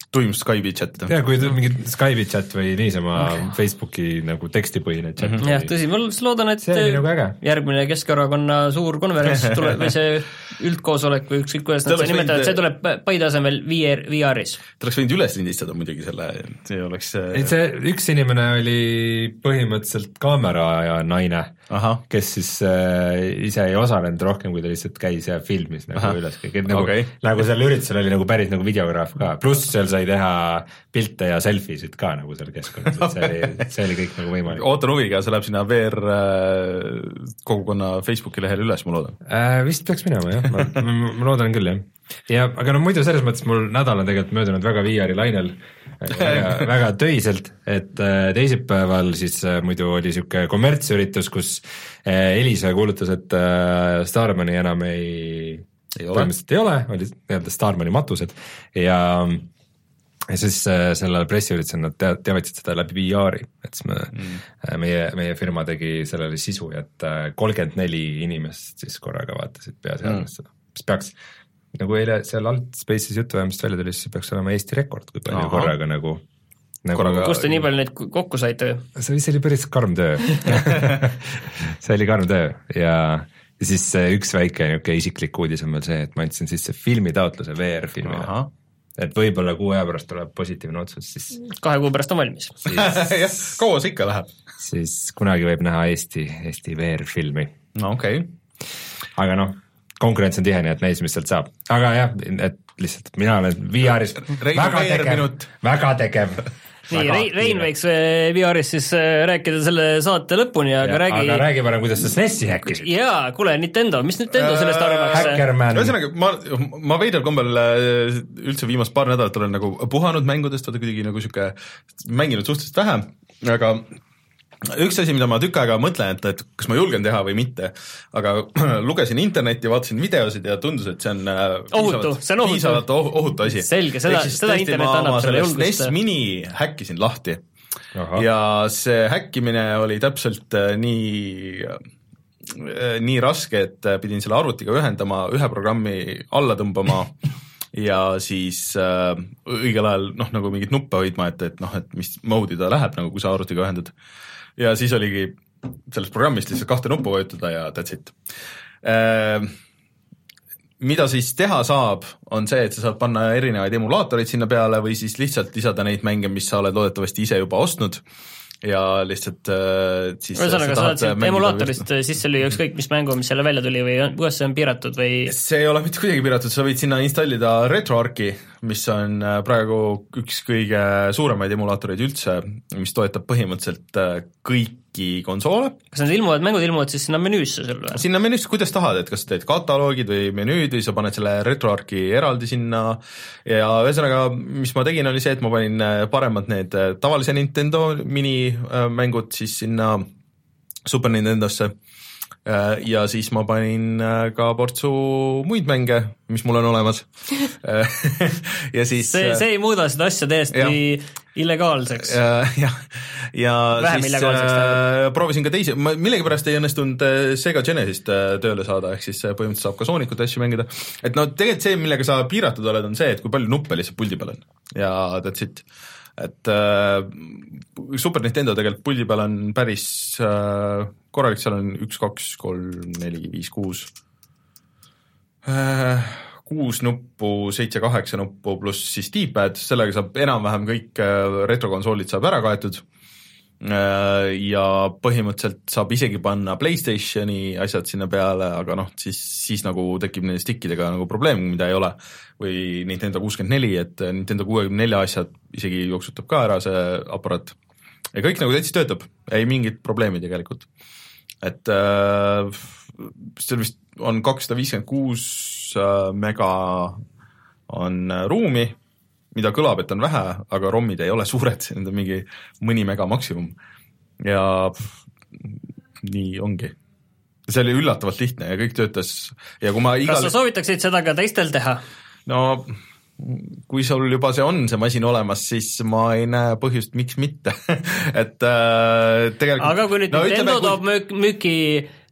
tuim Skype'i chat. ja kui mingi Skype'i chat või niisama okay. Facebooki nagu tekstipõhine chat mm. -hmm. jah, tõsi, ma loodan, et nagu järgmine Keskerakonna suur konverents tuleb või see üldkoosolek või ükskõik kuidas nad nimetavad, see tuleb Paide asemel V R-is. Ta oleks võinud üles lindistada muidugi selle, see oleks ei, see üks inimene oli põhimõtteliselt kaamera ja naine, Aha. kes siis äh, ise ei osalenud rohkem, kui ta lihtsalt käis ja filmis nagu Aha. üles, nagu, okay. nagu seal üritusel oli nagu päris nagu videograaf ka, pluss seal sai teha pilte ja selfiesid ka nagu seal keskkonnas, et see oli, see oli kõik nagu võimalik. ootan huviga, see läheb sinna V R kogukonna Facebooki lehel üles, ma loodan äh,. Vist peaks minema jah, ma, ma, ma loodan küll jah. ja aga no muidu selles mõttes mul nädal on tegelikult möödunud väga V R-i lainel, väga, väga töiselt, et äh, teisipäeval siis äh, muidu oli niisugune kommertsüritus, kus äh, Elisa kuulutas, et äh, Starmani enam ei ei ole, põhimõtteliselt ei ole, oli nii-öelda Starmani matused ja, ja siis äh, sellel pressiüritusel nad tea, teavitasid seda läbi V R-i, et siis me mm. äh, meie, meie firma tegi sellele sisu, et äh, kolmkümmend neli inimest siis korraga vaatasid peaseadmest seda, mis peaks, nagu eile seal Altspace'is jutuajamist välja tuli, siis peaks olema Eesti rekord, kui palju Aha. korraga nagu, nagu korraga... Kust te nii palju neid kokku saite? see, see oli päris karm töö see oli karm töö ja ja siis üks väike niisugune isiklik uudis on veel see, et ma andsin sisse filmitaotluse V R-filmile. Et võib-olla kuu aja pärast tuleb positiivne otsus, siis kahe kuu pärast on valmis. Jah, kaua see ikka läheb? Siis kunagi võib näha Eesti, Eesti V R-filmi. No okei okay. Aga noh, konkurents on tihe, nii et näis, mis sealt saab. Aga jah, et lihtsalt mina olen V R-is väga tegev, väga tegev. Nii, Rein, Rein võiks V R-is siis rääkida selle saate lõpuni, aga ja, räägi... Aga räägi parem, kuidas sa S N E S-i häkkisid. Jaa, kuule, Nintendo, mis Nintendo sellest arvaks? Hackerman. Ühesõnaga, ma, ma veidral kombel üldse viimast paar nädalat olen nagu puhanud mängudest, vaata kuidagi nagu siuke mänginud suhteliselt vähe, aga üks asi, mida ma tükk aega mõtlen, et, et kas ma julgen teha või mitte, aga lugesin internetti, vaatasin videosid ja tundus, et see on ohutu, see on ohutu, ohutu asi. Selge, seda, seda internet annab selle julgust. S N E S Mini häkkisin lahti. Aha. Ja see häkkimine oli täpselt nii, nii raske, et pidin selle arvutiga ühendama, ühe programmi alla tõmbama ja siis äh, õigel ajal noh, nagu mingit nuppe hoidma, et, et noh, et mis mode'i ta läheb, nagu kui sa arvutiga ühendad. Ja siis oligi sellest programmist lihtsalt kahte nuppu vajutada ja that's it. Äh, mida siis teha saab, on see, et sa saad panna erinevaid emulaatoreid sinna peale või siis lihtsalt lisada neid mänge, mis sa oled loodetavasti ise juba ostnud ja lihtsalt äh, siis ühesõnaga, sa oled siit emulaatorist sisse lüüa ükskõik mis mängu, mis selle välja tuli või kuidas see on piiratud või? See ei ole mitte kuidagi piiratud, sa võid sinna installida RetroArchi, mis on praegu üks kõige suuremaid emulaatoreid üldse, mis toetab põhimõtteliselt kõiki konsoole. Kas need ilmuvad, mängud ilmuvad siis sinna menüüsse sul või? Sinna menüüsse, kuidas tahad, et kas teed kataloogid või menüüd või sa paned selle RetroArchi eraldi sinna ja ühesõnaga, mis ma tegin, oli see, et ma panin paremad need tavalise Nintendo mini mängud siis sinna Super Nintendosse ja siis ma panin ka portsu muid mänge, mis mul on olemas ja siis see, see ei muuda seda asja täiesti ja, illegaalseks ja, ja, ja vähem siis äh, proovisin ka teisi, ma millegipärast ei õnnestunud Sega Genesist tööle saada, ehk siis põhimõtteliselt saab ka Sonicute asju mängida, et no tegelikult see, millega sa piiratud oled, on see, et kui palju nuppe lihtsalt puldi peal on ja that's it. Et äh, Super Nintendo tegelikult puldi peal on päris äh, korralik, seal on üks, kaks, kolm, neli, viis, kuus äh, kuus nuppu, seitse, kaheksa nuppu pluss siis D-pad, sellega saab enam-vähem kõik äh, retrokonsoolid saab ära kaetud äh, ja põhimõtteliselt saab isegi panna PlayStationi asjad sinna peale, aga noh, siis, siis nagu tekib nende stickidega nagu probleem, mida ei ole või Nintendo kuuskümmend neli, et Nintendo kuuekümne nelja asjad isegi jooksutab ka ära see aparaat ja kõik nagu täitsa töötab, ei mingit probleemi tegelikult. Et äh, seal vist on kakssada viiskümmend kuus mega on ruumi, mida kõlab, et on vähe, aga ROMid ei ole suured, need on mingi mõni mega maksimum ja pff, nii ongi. See oli üllatavalt lihtne ja kõik töötas ja kui ma igal... Kas sa soovitaksid seda ka teistel teha? No kui sul juba see on, see masin olemas, siis ma ei näe põhjust, miks mitte et äh, tegelikult aga kui nüüd no, Nintendo ütleme, toob müük, müüki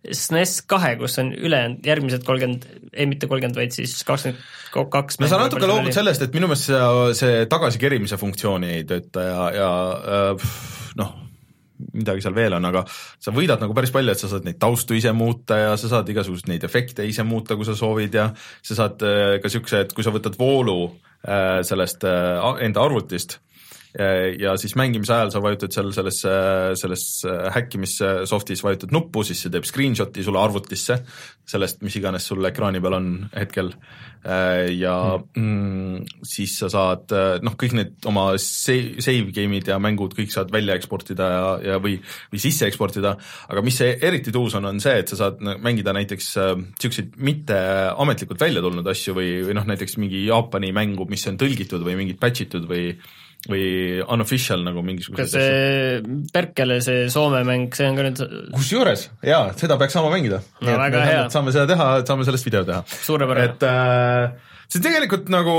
S N E S kahe, kus on ülejäänud järgmised kolmkümmend, ei mitte kolmkümmend, vaid siis kakskümmend kaks no sa natuke loobud sellest, et minu meelest see, see tagasikerimise funktsiooni ei tööta ja, ja äh, noh, midagi seal veel on, aga sa võidad nagu päris palju, et sa saad neid taustu ise muuta ja sa saad igasuguseid neid efekte ise muuta, kui sa soovid ja sa saad ka siukse, et kui sa võtad voolu äh, sellest äh, enda arvutist ja siis mängimise ajal sa vajutad seal selles, selles häkkimis-softis vajutad nuppu, siis see teeb screenshoti sulle arvutisse sellest, mis iganes sul ekraani peal on hetkel ja mm, siis sa saad noh, kõik need oma save, save game'id ja mängud kõik saad välja eksportida ja, ja või, või sisse eksportida, aga mis see eriti tuus on, on see, et sa saad mängida näiteks siukseid mitte ametlikult välja tulnud asju või, või noh, näiteks mingi Jaapani mängu, mis on tõlgitud või mingid patchitud või või unofficial nagu mingisugused kas see Perkele, see Soome mäng, see on ka nüüd kusjuures, jaa, seda peaks saama mängida. No väga hea. Saame seda teha, saame sellest video teha. Suurepärane. Et äh, see tegelikult nagu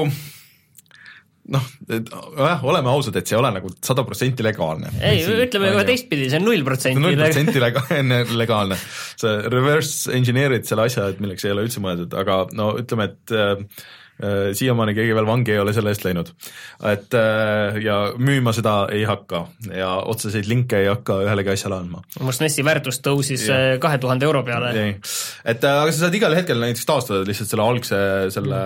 noh, et jah, oleme ausad, et see ei ole nagu sada protsenti legaalne. Ei, ütleme juba teistpidi, see on null protsenti null protsenti legaalne. See reverse engineerid selle asja, et milleks ei ole üldse mõeldud, aga no ütleme, et äh, siiamaani keegi veel vangi ei ole selle eest läinud. Et ja müüma seda ei hakka ja otseseid linke ei hakka ühelegi asjale andma. Mu S N E S-i väärtus tõusis kahe tuhande euro peale. Ei. Et aga sa saad igal hetkel näiteks taastada lihtsalt selle algse selle,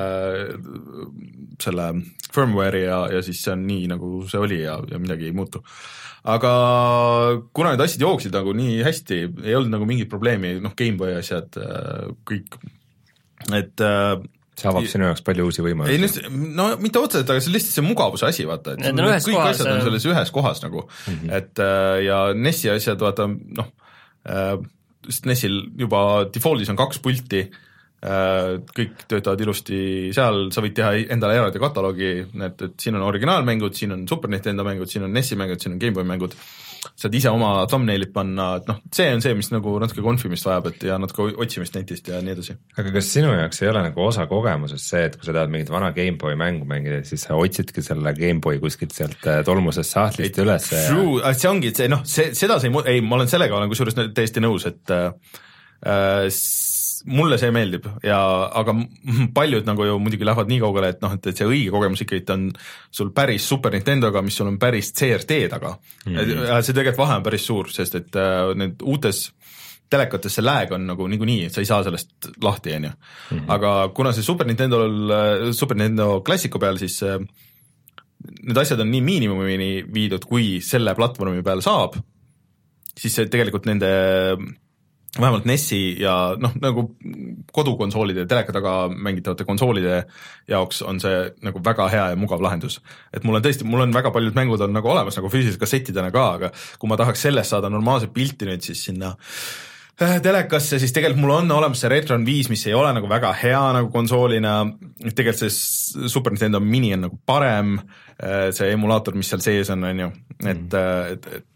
selle firmware'i ja, ja siis see on nii, nagu see oli ja, ja midagi ei muutu. Aga kuna need asjad jooksid nagu nii hästi, ei olnud nagu mingit probleemi, noh Gameboy asjad, kõik, et see avab sinu jaoks palju uusi võimalusi. No mitte otseselt, aga see on lihtsalt see mugavuse asi, vaata, et need on ühes kõik kohas, asjad on selles ühes kohas nagu, mm-hmm. et ja N E S-i asjad, vaata, noh, sest N E S-il juba defaultis on kaks pulti, kõik töötavad ilusti seal, sa võid teha endale eraldi kataloogi, et, et siin on originaalmängud, siin on Super Nintendo mängud, siin on N E S-i mängud, siin on Gameboy mängud, saad ise oma thumbnailid panna, et noh, see on see, mis nagu natuke konfimist vajab, et ja natuke otsimist netist ja nii edasi. Aga kas sinu jaoks ei ole nagu osa kogemusest see, et kui sa tahad mingit vana Gameboy mängu mängida, siis sa otsidki selle Gameboy kuskilt sealt tolmusest sahtlist üles? True, ja... see ongi, et see, noh, see, seda see ei, ei, ma olen sellega, olen kusjuures täiesti nõus, et äh, mulle see meeldib ja, aga paljud nagu ju muidugi lähevad nii kaugele, et noh, et, et see õige kogemus ikkagi on sul päris Super Nintendoga, mis sul on päris C R T taga mm-hmm. ja see tegelikult vahe on päris suur, sest et äh, need uutes telekates see lag on nagu niikuinii, et sa ei saa sellest lahti, on ju. Aga kuna see Super Nintendo, Super Nintendo klassiku peal, siis äh, need asjad on nii miinimumini viidud, kui selle platvormi peal saab, siis see tegelikult nende vähemalt N E S-i ja noh, nagu kodukonsoolide, teleka taga mängitavate konsoolide jaoks on see nagu väga hea ja mugav lahendus. Et mul on tõesti, mul on väga paljud mängud on nagu olemas nagu füüsilised kassettidena ka, aga kui ma tahaks sellest saada normaalset pilti nüüd siis sinna telekasse, siis tegelikult mul on olemas see Retron viis, mis ei ole nagu väga hea nagu konsoolina, tegelikult see Super Nintendo Mini on nagu parem, see emulaator, mis seal sees on, on ju, et, et, et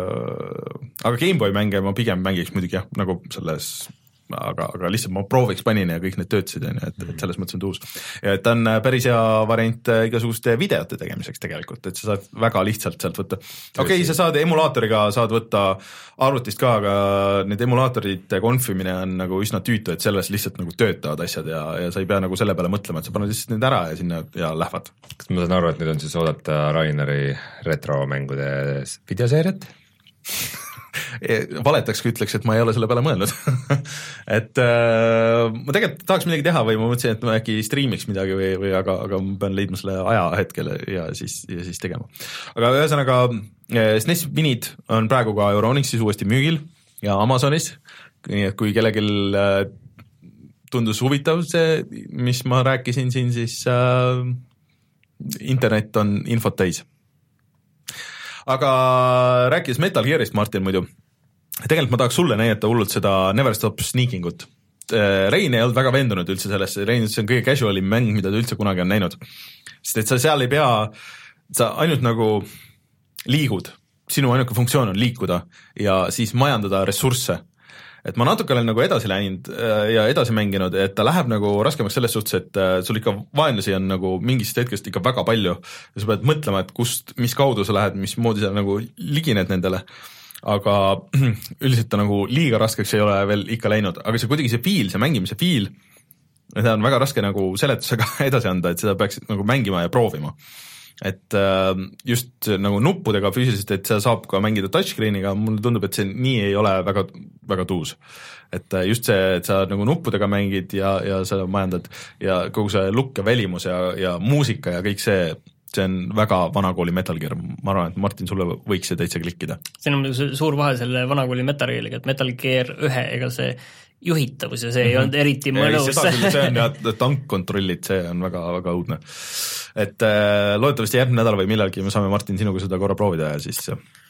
aga Gameboy mänge ma pigem mängiks muidugi jah, nagu selles, aga, aga lihtsalt ma prooviks panin ja kõik need töötasid, et, et selles mõttes on tuus. Ja et on päris hea variant igasuguste videote tegemiseks tegelikult, et sa saad väga lihtsalt sealt võtta. Okei, okay, sa saad emulaatoriga, saad võtta arvutist ka, aga need emulaatorite konfimine on nagu üsna tüütu, et selles lihtsalt nagu töötavad asjad ja, ja sa ei pea nagu selle peale mõtlema, et sa paned lihtsalt need ära ja sinna ja lähevad. Kas ma saan aru, et nüüd on siis oodata Raineri retromängude videoseeriat? Valetaks, kui ütleks, et ma ei ole selle peale mõelnud et äh, ma tegelikult tahaks midagi teha või ma mõtlesin, et ma äkki streamiks midagi või, või aga, aga ma pean leidma selle aja hetkel ja siis, ja siis tegema. Aga ühesõnaga S N E S minid on praegu ka Euronixis uuesti müügil ja Amazonis, nii et kui kellelgi tundus huvitav see, mis ma rääkisin siin, siis äh, internet on infot täis. Aga rääkides Metal Gearist, Martin, muidu, tegelikult ma tahaks sulle näidata hullult seda Never Stop Sneakingut. Rein ei olnud väga vendunud üldse sellest, Rein see on kõige casualim mäng, mida ta üldse kunagi on näinud. Sest et sa seal ei pea, sa ainult nagu liigud, sinu ainuke funktsioon on liikuda ja siis majandada ressursse. Et ma natuke olen nagu edasi läinud ja edasi mänginud, et ta läheb nagu raskemaks selles suhtes, et sul ikka vaenlasi on nagu mingist hetkest ikka väga palju ja sa pead mõtlema, et kust, mis kaudu sa lähed, mis moodi sa nagu ligined nendele. aga üldiselt ta nagu liiga raskeks ei ole veel ikka läinud, aga see kuidagi see feel, see mängimise feel, seda on väga raske nagu seletusega edasi anda, et seda peaks nagu mängima ja proovima. Et just nagu nuppudega füüsiliselt, et seda saab ka mängida touchscreeniga, mulle tundub, et see nii ei ole väga, väga tuus. Et just see, et sa nagu nuppudega mängid ja, ja sa majandad ja kogu see look ja välimus ja, ja muusika ja kõik see, see on väga vanakooli Metal Gear, ma arvan, et Martin, sulle võiks see täitsa klikkida. See on suur vahe selle vanakooli Metal Geariga, et Metal Gear ühe, ega see juhitavus ja see mm-hmm. ei olnud eriti mõnus. See on ja tankkontrollid, see on väga, väga õudne. Et äh, loodetavasti järgmine nädal või millalgi me saame Martin sinuga seda korra proovida ja siis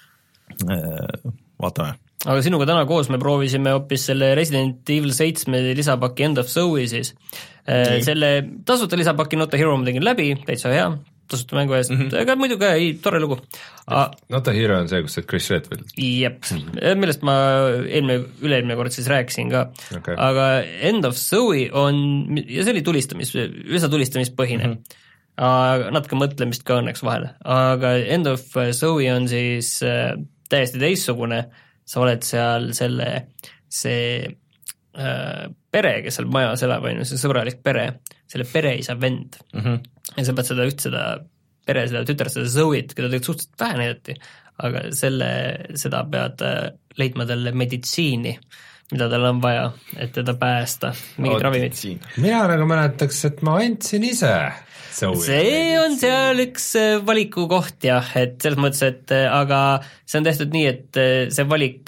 äh, vaatame. Aga sinuga täna koos me proovisime hoopis selle Resident Evil seitsme lisapaki End of Zoe siis. Äh, selle tasuta lisapaki Not a Hero ma tegin läbi, täitsa hea, tasuta mängu eest, mm-hmm. aga muidu ka ei, tore lugu. A... Not a Hero on see, kus see Chris Redfield. Jep, mm-hmm. millest ma eelmine, üle-eelmine kord siis rääkisin ka, okay. Aga End of Zoe on, ja see oli tulistamis, üsa tulistamispõhine, mm-hmm. aga natuke mõtlemist ka õnneks vahele, aga End of Zoe on siis äh, täiesti teissugune, sa oled seal selle, see äh, pere, kes seal majas elab, on ju, see sõbralik pere, selle pereisa vend mm-hmm. ja sa pead seda üht, seda pere, seda tütart, seda Zoe'it, keda tegelikult suhteliselt vähe näidati, aga selle, seda pead leidma talle meditsiini, mida tal on vaja, et teda päästa, mingid ravimid. Mina nagu mäletaks, et ma andsin ise Zoe. See on seal üks valiku koht jah, et selles mõttes, et aga see on tehtud nii, et see valik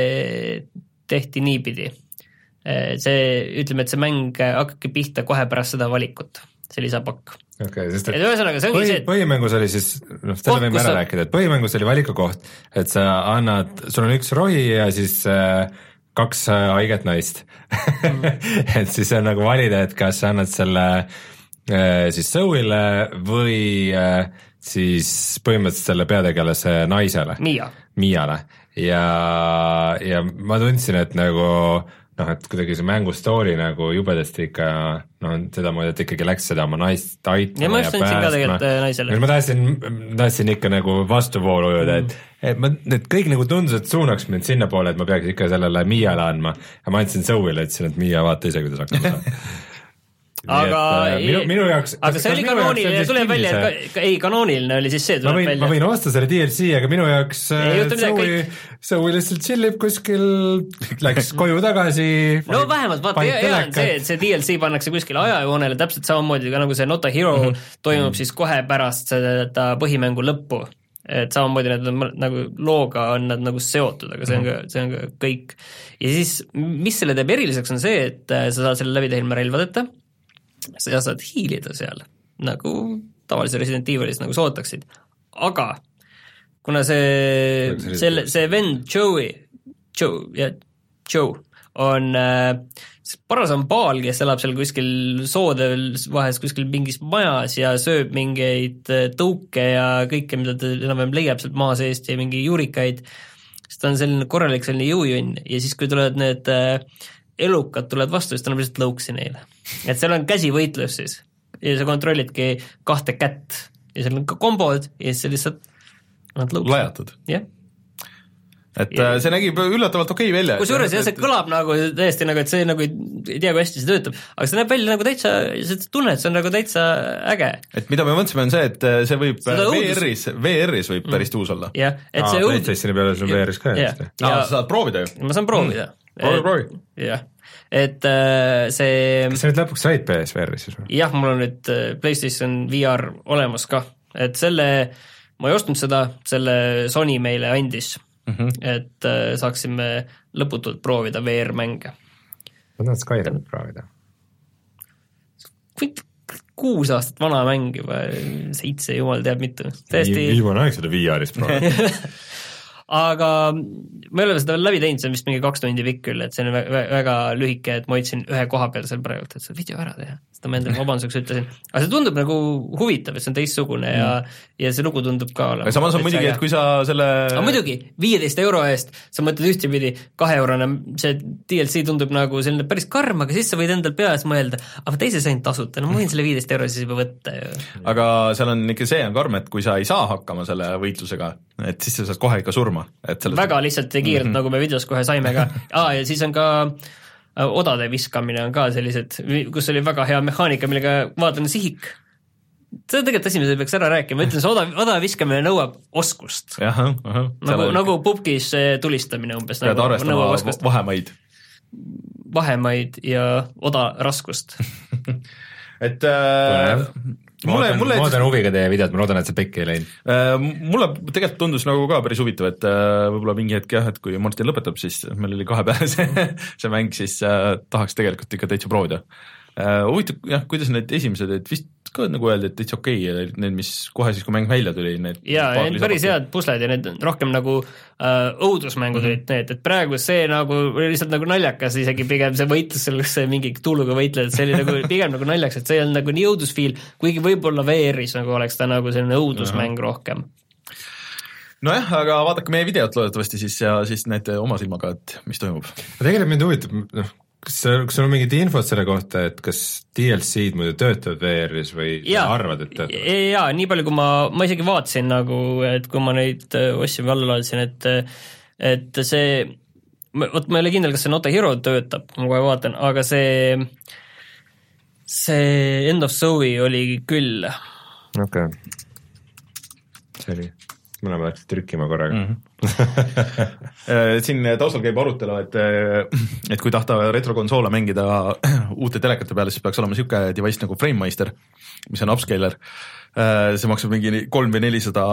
tehti niipidi. See, ütleme, et see mäng hakkabki pihta kohe pärast seda valikut, see lisapakk. Okay, sest et, et ühesõnaga, see ongi põhi, see, et põhimängus oli siis, noh, selle võime ära sa... rääkida, et põhimängus oli valikukoht, et sa annad, sul on üks rohi ja siis äh, kaks äh, haiget naist mm. et siis on nagu valida, et kas sa annad selle äh, siis Zoe'le või äh, siis põhimõtteliselt selle peategelase naisele. Mia. Miale. Ja, ja ma tundsin, et nagu noh, et kuidagi see mängu story nagu jubedasti ikka, noh, seda moodi, et ikkagi läks seda oma naist aitama ja, ma ja päästma. Ka tegelikult naisele. Ma tahtsin, tahtsin ikka nagu vastuvoolu ujuda, mm. et, et, ma, et kõik nagu tundus, et suunaks mind sinna poole, et ma peaks ikka sellele Miale andma ja ma andsin Zoe'le, ütlesin, et Mia vaata ise, kuidas hakkama saab. aga et, minu, minu jaoks, aga see oli kanooniline ja tuleb välja, et ka, ei, kanooniline oli siis see, tuleb ma võin, välja. Ma võin osta selle D L C, aga minu jaoks Zoe, Zoe lihtsalt chillib kuskil, läks koju tagasi. No vähemalt, vaata, hea on see, et see D L C pannakse kuskil ajajoonele täpselt samamoodi ka nagu see Not a Hero mm-hmm. toimub mm-hmm. siis kohe pärast seda põhimängu lõppu. Et samamoodi need on, nagu looga on nad nagu seotud, aga see on ka, see on ka kõik. Ja siis, mis selle teeb eriliseks on see, et sa saad selle läbi teha ilma relvadeta, sa saad hiilida seal, nagu tavalise Resident Evilis nagu sootaksid, aga kuna see, selle, see vend Joey, Joe, jah, Joe on äh, paras on baal, kes elab seal kuskil soodel vahes kuskil mingis majas ja sööb mingeid tõuke ja kõike, mida ta enam-vähem leiab sealt maa seest ja mingi juurikaid, siis ta on selline korralik selline jõujunn ja siis, kui tulevad need äh, elukad tulevad vastu, siis ta on lihtsalt lõuksi neile. Et seal on käsivõitlus siis ja sa kontrollidki kahte kätt ja seal on ka kombod ja siis sa lihtsalt annad lõuksi. Lajatud. Jah. Et ja, see nägi üllatavalt okei välja. Kus juures, jah, see kõlab nagu täiesti nagu, et see nagu ei tea, kui hästi see töötab, aga see näeb välja nagu täitsa, see tunne, et see on nagu täitsa äge. Et mida me mõtlesime on see, et see võib V R-is, V R-is võib päris tuus olla. Jah, et see õudus... PlayStationi peale sul V R-is ka jah. Ja, ja, sa saad proovida ju. Ma saan proovida. Proovi, proovi. Jah, et äh, see... Kas sa nüüd lõpuks said P S V R-is siis või? Jah, mul on nüüd PlayStation V R olemas ka, et selle, ma ei ostnud seda, selle Sony meile andis, mm-hmm. et äh, saaksime lõputult proovida V R-mänge. Ma tahan Skyrimit proovida. Kuus aastat vana mäng juba, seitse, jumal teab mitu. Täesti... Viimane aeg seda V R-is proovida. Aga me oleme seda läbi teinud, see on vist mingi kaks tundi pikk küll, et see on väga, väga lühike, et ma hoidsin ühe koha peal seal praegu, et see video ära teha, seda ma endale vabanduseks ütlesin. Aga see tundub nagu huvitav, et see on teistsugune ja, ja see lugu tundub ka olema. Samas on muidugi, et kui sa selle... Aga muidugi, viieteist euro eest, sa mõtled ühtepidi kahe eurone, see D L C tundub nagu selline päris karm, aga siis sa võid endal peas mõelda, aga teise sain tasuta, no ma võin selle viieteist euro siis juba võtta. Ja... Aga seal on ikka see on karm, et kui sa ei saa hakkama selle võitlusega, et siis sa saad kohe ikka surma surma. väga lihtsalt ja kiirelt mm, -hmm. nagu me videos kohe saime ka. Aa, ja siis on ka odade viskamine on ka sellised, kus oli väga hea mehaanika, millega vaatan sihik. See on tegelikult asi, mida peaks ära rääkima, ma ütlen, see oda, oda viskamine nõuab oskust. Aha, aha, nagu, nagu pubkis tulistamine umbes. Pead nagu, arvestama vahemaid. Vahemaid ja oda raskust. et äh, ma ootan, mulle, ma ootan huviga teie videot, ma loodan, et see pekki ei läinud. Äh, mulle tegelikult tundus nagu ka päris huvitav, et äh, võib-olla mingi hetk jah, et kui Martin lõpetab, siis meil oli kahe peale see, see mäng, siis äh, tahaks tegelikult ikka täitsa proovida. Uh, huvitav, jah, kuidas need esimesed, et vist ka nagu öeldi, et täitsa okei okay,, need, mis kohe siis, kui mäng välja tuli, need jaa, need päris head pusled ja need rohkem nagu uh, õudusmängud mm -hmm. olid need, et praegu see nagu oli lihtsalt nagu naljakas, isegi pigem see võitlus, selles mingi tuuluga võitled, see oli nagu pigem nagu naljaks, et see on nagu nii õudusfiil, kuigi võib-olla V R-is nagu oleks ta nagu selline õudusmäng mm -hmm. rohkem. Nojah, aga vaadake meie videot loodetavasti siis ja siis näete oma silmaga, et mis toimub. Tegelikult mind huvitab, noh, kas, kas sul on mingit infot selle kohta, et kas D L C-d muidu töötavad V R-is või ja, arvad, et töötavad? Jaa, nii palju kui ma, ma isegi vaatasin nagu, et kui ma neid ossi alla laadsin, et et see, vot ma ei ole kindel, kas see Not a Hero töötab, ma kohe vaatan, aga see see End of Zoe oli küll. Okei okay. See oli mõlema läks trükkima korraga mm. -hmm. Siin taustal käib arutelu, et, et kui tahta retrokonsoole mängida uute telekate peale, siis peaks olema niisugune device nagu FrameMeister, mis on upscaler. See maksab mingi kolm või nelisada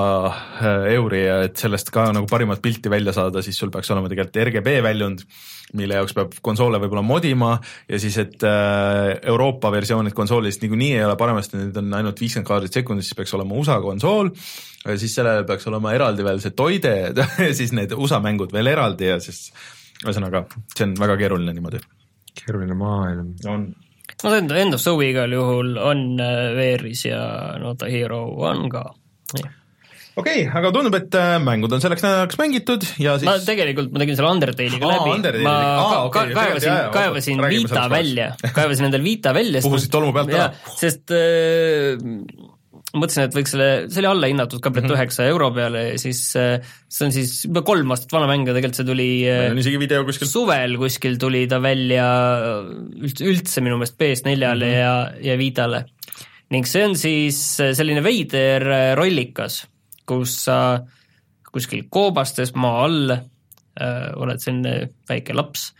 euri ja et sellest ka nagu parimat pilti välja saada, siis sul peaks olema tegelikult R G B väljund, mille jaoks peab konsoole võib-olla modima ja siis, et Euroopa versioonid konsoolist niikuinii ei ole paremasti, need on ainult viiskümmend kaadrit sekundis, siis peaks olema U S A konsool, siis sellele peaks olema eraldi veel see toide, siis need U S A mängud veel eraldi ja siis ühesõnaga, see on väga keeruline niimoodi. Keeruline maailm. On. No see End of Zoe igal juhul on V R-is ja Not a Hero on ka. Okei, okay, aga tundub, et mängud on selleks nädalaks mängitud ja siis... Ma tegelikult, ma tegin selle Undertale'iga läbi, Undertale'i. ma Aa, okay, ka, kaevasin, jah, jah, kaevasin jah, Vita välja, kaevasin endal Vita välja. Puhusid tolmu pealt ära? Sest äh, mõtlesin, et võiks selle, see oli alla hinnatud ka praegu üheksa euro peale ja siis see on siis juba kolm aastat vana mäng ja tegelikult see tuli video kuskil. Suvel kuskil tuli ta välja üldse, üldse minu meelest P S neljale mm -hmm. ja, ja Vitale. Ning see on siis selline veider rollikas, kus sa kuskil koobastes maa all äh, oled selline väike laps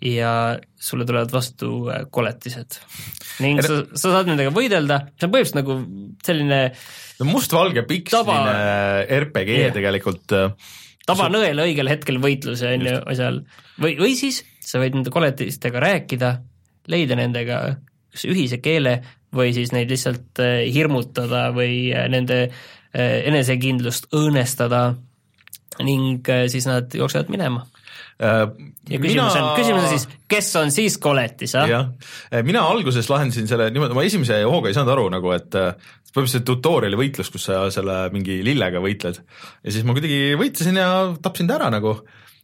ja sulle tulevad vastu koletised. Ning sa, sa saad nendega võidelda, see on põhimõtteliselt nagu selline no must-valge piksline R P G yeah. tegelikult. Tabanõel õigel hetkel võitluse on ju asjal. Või, või siis sa võid nende koletistega rääkida, leida nendega ühise keele või siis neid lihtsalt hirmutada või nende enesekindlust õõnestada ning siis nad jooksevad minema. Ja küsimus, mina... on, küsimus on siis, kes on siis koletis? Jah, mina alguses lahendasin selle, niimoodi, ma esimese hooga ei saanud aru, nagu, et põhimõtteliselt tutoriali võitlus, kus sa selle mingi lillega võitled ja siis ma kuidagi võitlesin ja tapsin ta ära nagu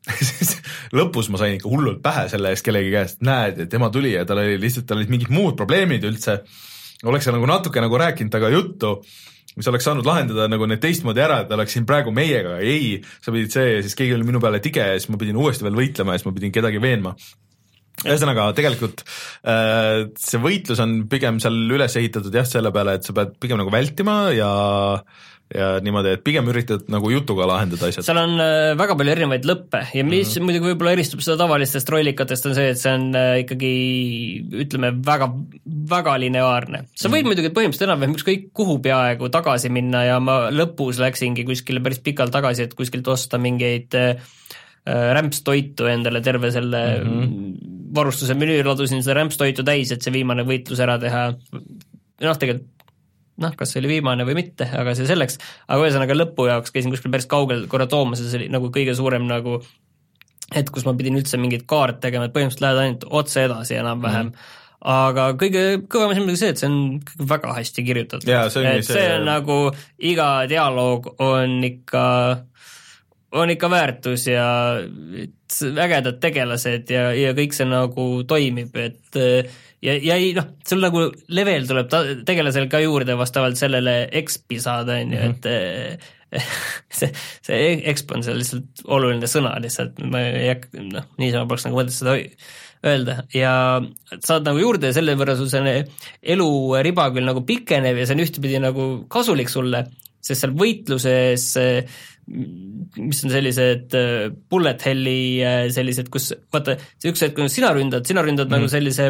lõpus ma sain ikka hullult pähe selle eest kellegi käest, näed, et tema tuli ja tal oli lihtsalt, tal olid mingid muud probleemid üldse, oleks nagu natuke nagu rääkinud taga juttu, mis oleks saanud lahendada nagu need teistmoodi ära, et oleks siin praegu meiega, ei, sa pidid see ja siis keegi oli minu peale tige ja siis ma pidin uuesti veel võitlema ja siis ma pidin kedagi veenma. Ühesõnaga, tegelikult äh, see võitlus on pigem seal üles ehitatud jah, selle peale, et sa pead pigem nagu vältima ja ja niimoodi, et pigem üritad nagu jutuga lahendada asjad. Seal on äh, väga palju erinevaid lõppe ja mis mm-hmm. muidugi võib-olla eristub seda tavalistest rollikatest on see, et see on äh, ikkagi ütleme väga, väga lineaarne. Sa võid mm-hmm. muidugi põhimõtteliselt enam-vähem ükskõik kuhu peaaegu tagasi minna ja ma lõpus läksingi kuskile päris pikalt tagasi, et kuskilt osta mingeid äh, rämpstoitu endale terve selle mm-hmm. varustuse menüü, ladusin seda rämpstoitu täis, et see viimane võitlus ära teha. Noh, tegelikult noh, kas see oli viimane või mitte, aga see selleks, aga ühesõnaga lõpu jaoks käisin kuskil päris kaugel korra toomas ja see oli nagu kõige suurem nagu het, kus ma pidin üldse mingit kaart tegema, et põhimõtteliselt lähed ainult otse edasi enam-vähem mm. aga kõige kõvem asi muidugi see, et see on väga hästi kirjutatud yeah, see, et see, see on nagu iga dialoog on ikka on ikka väärtus ja ägedad tegelased ja, ja kõik see nagu toimib, et ja, ja ei, noh, sul nagu level tuleb ta, tegelasel ka juurde vastavalt sellele X P saada, on ju, et see, see exp on seal lihtsalt oluline sõna lihtsalt, ma ei hakka, noh, niisama poleks nagu mõtet seda öelda ja saad nagu juurde ja selle võrra sul see eluriba küll nagu pikeneb ja see on ühtepidi nagu kasulik sulle, sest seal võitluses, mis on sellised bullet hell'i sellised, kus vaata, see üks hetk, kui sina ründad, sina ründad mm. nagu sellise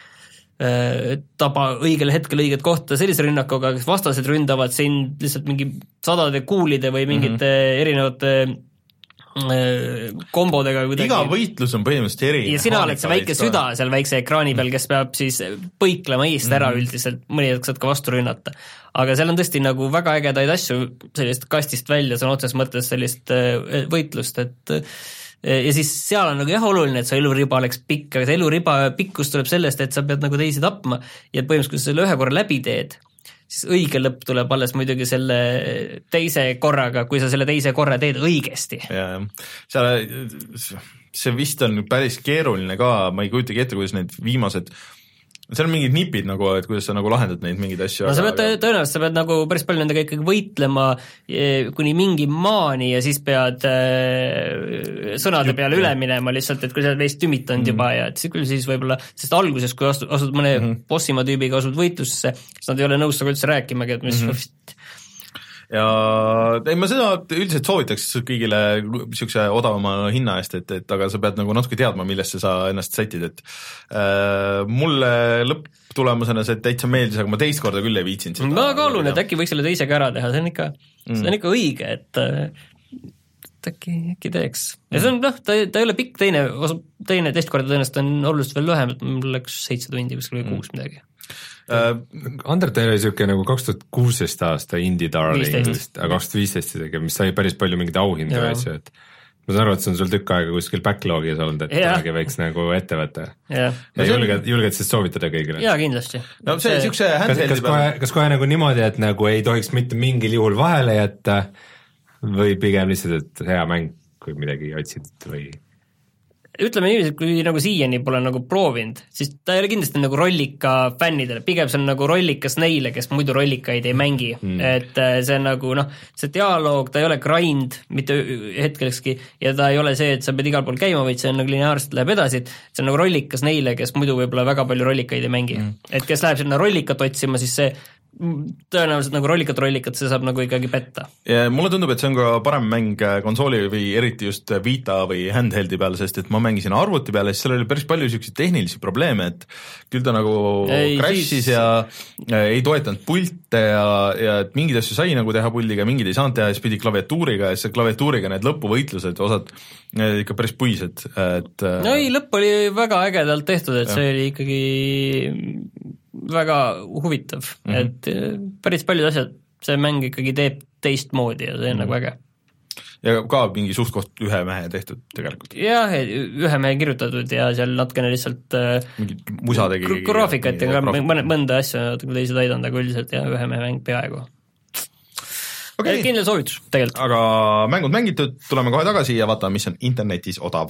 taba õigel hetkel õiget kohta sellise rünnakuga, kes vastased ründavad sind lihtsalt mingi sadade kuulide või mingite mm-hmm. erinevate kombodega kuidagi. Iga võitlus on põhimõtteliselt erinev. Ja sina oled see väike süda seal väikse ekraani peal, kes peab siis põiklema eest ära mm-hmm. üldiselt, mõni hetk saad ka vastu rünnata. Aga seal on tõesti nagu väga ägedaid asju sellist kastist välja, see on otses mõttes sellist võitlust, et ja siis seal on nagu jah oluline, et see eluriba oleks pikk, aga see eluriba pikkus tuleb sellest, et sa pead nagu teisi tapma ja põhimõtteliselt, kui sa selle ühe korra läbi teed, siis õige lõpp tuleb alles muidugi selle teise korraga, kui sa selle teise korra teed õigesti. Ja, seal, see vist on päris keeruline ka, ma ei kujutagi ette, kuidas need viimased, seal on mingid nipid nagu, et kuidas sa nagu lahendad neid mingeid asju. No sa pead aga... tõenäoliselt, sa pead nagu päris palju nendega ikkagi võitlema kuni mingi maani ja siis pead äh, sõnade peale üle minema lihtsalt, et kui sa oled veist tümitanud mm. juba ja et küll siis võib-olla, sest alguses, kui astud, astud mõne mm -hmm. bossima tüübiga asud võitlusse, siis nad ei ole nõus saga üldse rääkimagi, et mis mm -hmm. ja ei, ma seda üldiselt soovitaks kõigile niisuguse odavama hinna eest, et, et aga sa pead nagu natuke teadma, millesse sa ennast sätid, et äh, mulle lõpptulemusena see täitsa meeldis, aga ma teist korda küll ei viitsinud seda. Ma kaalun, et äkki võiks selle teisega ära teha, see on ikka, mm. see on ikka õige, et, et äkki, äkki teeks. Ja see on, noh, ta, ta ei ole pikk, teine, teine teist korda tõenäoliselt on oluliselt veel lühem, et mul läks seitse tundi kuskil või kuus midagi. Uh, Undertale oli siuke nagu kaks tuhat kuusteist aasta indie darling, aga kaks tuhat viisteist isegi, mis sai päris palju mingeid auhindu ja asju, et ma saan aru, et see on sul tükk aega kuskil backlogis olnud, et tahagi võiks nagu ette võtta. Ja, ja julged, julged siis soovitada kõigile. Jaa, kindlasti. No see, see siukse handheldi peal. Kas, kas kohe nagu niimoodi, et nagu ei tohiks mitte mingil juhul vahele jätta või pigem lihtsalt, et hea mäng, kui midagi otsid või... Ütleme niiviisi, kui nagu siiani pole nagu proovinud, siis ta ei ole kindlasti nagu rollika fännidele, pigem see on nagu rollikas neile, kes muidu rollikaid ei mängi, mm. et see on nagu noh, see dialoog, ta ei ole grind mitte hetkelekski ja ta ei ole see, et sa pead igal pool käima, vaid see on nagu lineaarselt läheb edasi, see on nagu rollikas neile, kes muidu võib-olla väga palju rollikaid ei mängi mm. et kes läheb sinna rollikat otsima, siis see tõenäoliselt nagu rollikat rollikat, see saab nagu ikkagi petta. Ja mulle tundub, et see on ka parem mäng konsooli või eriti just Vita või handheldi peal, sest et ma mängisin arvuti peale, siis seal oli päris palju selliseid tehnilisi probleeme, et küll ta nagu ei, crash'is siis... ja ei toetanud pilte ja, ja et mingeid asju sai nagu teha puldiga, mingeid ei saanud teha, siis pidi klaviatuuriga ja siis klaviatuuriga need lõpuvõitlused, osad ikka päris puised, et no ei, lõpp oli väga ägedalt tehtud, et ja. See oli ikkagi väga huvitav mm, -hmm. et päris paljud asjad, see mäng ikkagi teeb teistmoodi ja see on mm -hmm. nagu äge. Ja ka mingi suht koht ühe mehe tehtud tegelikult. Jah, ühe mehe kirjutatud ja seal natukene lihtsalt mingi musa tegi graafikat ja mõnda, mõnda asja natuke teised aidanud, aga üldiselt ja ühe mehe mäng peaaegu. Okay. Kindel soovitus tegelikult. Aga mängud mängitud, tuleme kohe tagasi ja vaatame, mis on internetis odav.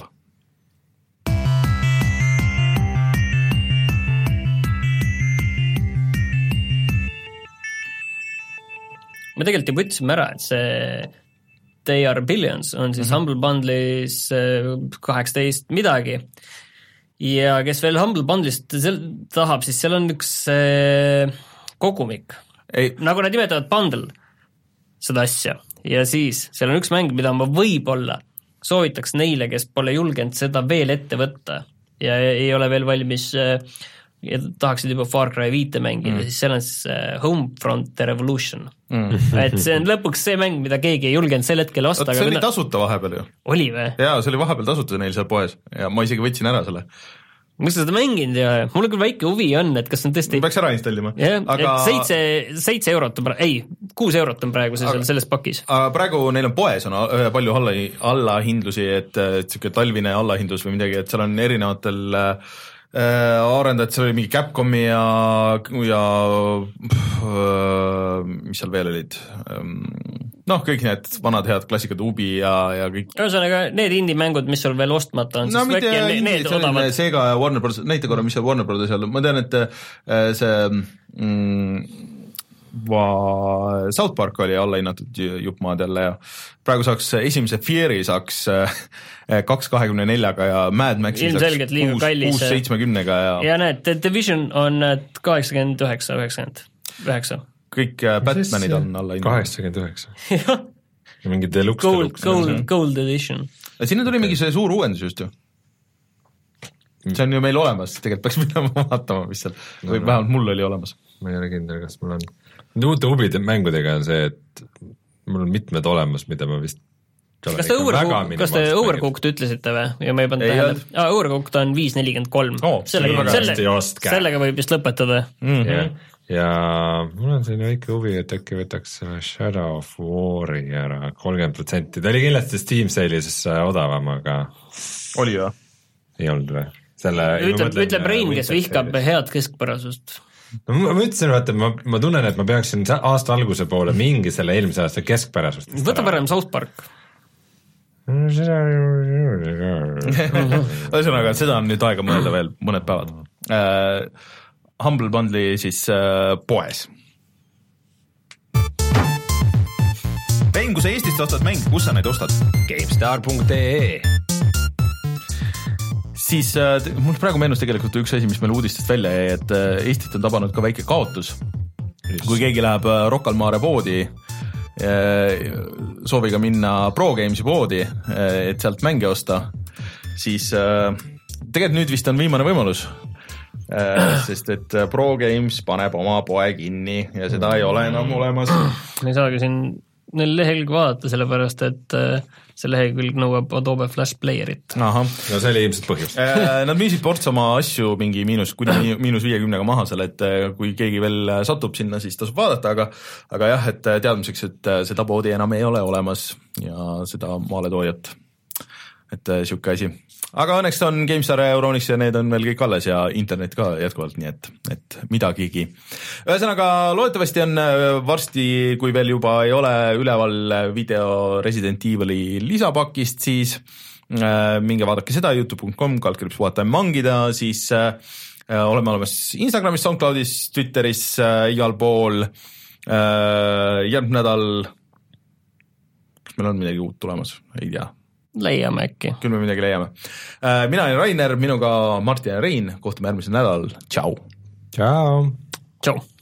Me tegelikult juba ütlesime ära, et see They Are Billions on siis mm-hmm. Humble Bundle'is kaheksateist midagi ja kes veel Humble Bundle'ist tahab, siis seal on üks kogumik, ei. Nagu nad nimetavad bundle seda asja ja siis seal on üks mäng, mida ma võib-olla soovitaks neile, kes pole julgenud seda veel ette võtta ja ei ole veel valmis ja tahaksid juba Far Cry viite mängida mm., siis seal on siis Homefront Revolution mm. et see on lõpuks see mäng, mida keegi ei julgenud sel hetkel osta. See oli mina... tasuta vahepeal ju. Oli või? Jaa, see oli vahepeal tasuta neil seal poes ja ma isegi võtsin ära selle. Miks sa seda mänginud ja mul on küll väike huvi on, et kas on tõesti... Peaks ära installima. jah, aga... et seitse, seitse eurot on praegu, ei, kuus eurot on praegu aga... selles pakis. Aga praegu neil on poes on palju alla, allahindlusi, et, et siuke talvine allahindlus või midagi, et seal on erinevatel äh, arendajad, seal oli mingi Capcomi ja, ja äh, mis seal veel olid ähm, noh, kõik need vanad head klassikad Ubi ja, ja kõik. Ühesõnaga, need indie-mängud, mis sul veel ostmata on, no, siis äkki on need odavad. Sega ja Warner Bros, näita korra, mis seal Warner Bros seal, ma tean, et see mm, South Park oli alla hinnatud jupp maad jälle ja praegu saaks esimese Fear'i saaks kaks kahekümne neljaga ja Mad Maxi ilmselgelt liiga kallis. kuus seitsmekümnega ja ja näed, The Division on kaheksakümmend üheksa, üheksakümmend üheksa. Kõik Batmanid on alla hinnatud. kaheksakümmend üheksa. ja mingi deluxe Gold, gold, gold edition. Sinna tuli mingi see suur uuendus just ju. See on ju meil olemas, tegelikult peaks minema vaatama, mis seal, no, või no. vähemalt mul oli olemas. Ma ei ole kindel, kas mul on. Uute hubide mängudega on see, et mul on mitmed olemas, mida ma vist kas te Overcooked, kas te Overcooked ütlesite või? Ja ma ei pannud tähele. Ah, Overcooked on viis nelikümmend kolm. Oh, sellega, selle, sellega võib vist lõpetada. Mm-hmm. Ja, ja mul on selline väike huvi, et äkki võtaks Shadow of War'i ära kolmkümmend protsenti. Ta oli kindlasti Steam Sale'is odavam, aga oli jah? Ei olnud või? Selle, ütleb, ütleb Rein, kes vihkab head keskpärasust. No, ma, ma ütlesin, vaata, ma, ma tunnen, et ma peaksin aasta alguse poole mingi selle eelmise aasta keskpärasust. Võta parem South Park. Ühesõnaga, seda on nüüd aega mõelda veel mõned päevad. Uh, Humble Bundle'i siis uh, poes. Rein, kui sa Eestist ostad mänge, kus sa neid ostad? GameStar punkt ee Siis äh, mul praegu meenus tegelikult üks asi, mis meil uudistest välja jäi, et äh, Eestit on tabanud ka väike kaotus. Just. Kui keegi läheb äh, Rocca al Mare poodi, äh, sooviga minna Pro Gamesi poodi, äh, et sealt mänge osta, siis äh, tegelikult nüüd vist on viimane võimalus, äh, sest et Pro Games paneb oma poe kinni ja seda ei ole enam olemas. Me ei saagi siin neil lehekülg vaadata, sellepärast et äh, see lehekülg nõuab Adobe Flash Playerit. Aha. No see oli ilmselt põhjus. Nad müüsid ports oma asju mingi miinus, kuni miinus viiekümnega maha seal, et kui keegi veel satub sinna, siis tasub vaadata, aga, aga jah, et teadmiseks, et seda poodi enam ei ole olemas ja seda maaletoojat. Et siuke asi. Aga õnneks on GameStar ja Euronix ja need on veel kõik alles ja internet ka jätkuvalt, nii et, et midagigi. Ühesõnaga, loodetavasti on varsti, kui veel juba ei ole üleval video Resident Evil'i lisapakist, siis äh, minge vaadake seda youtube punkt com, kaldkriips vaatame mangida, siis äh, oleme olemas Instagramis, SoundCloudis, Twitteris, äh, igal pool. Äh, järgmine nädal, kas meil on midagi uut tulemas? Ei tea. Leiame äkki. Küll me midagi leiame. Mina olen Rainer, minuga Martin ja Rein, kohtume järgmisel nädal. Tšau! Tšau! Tšau!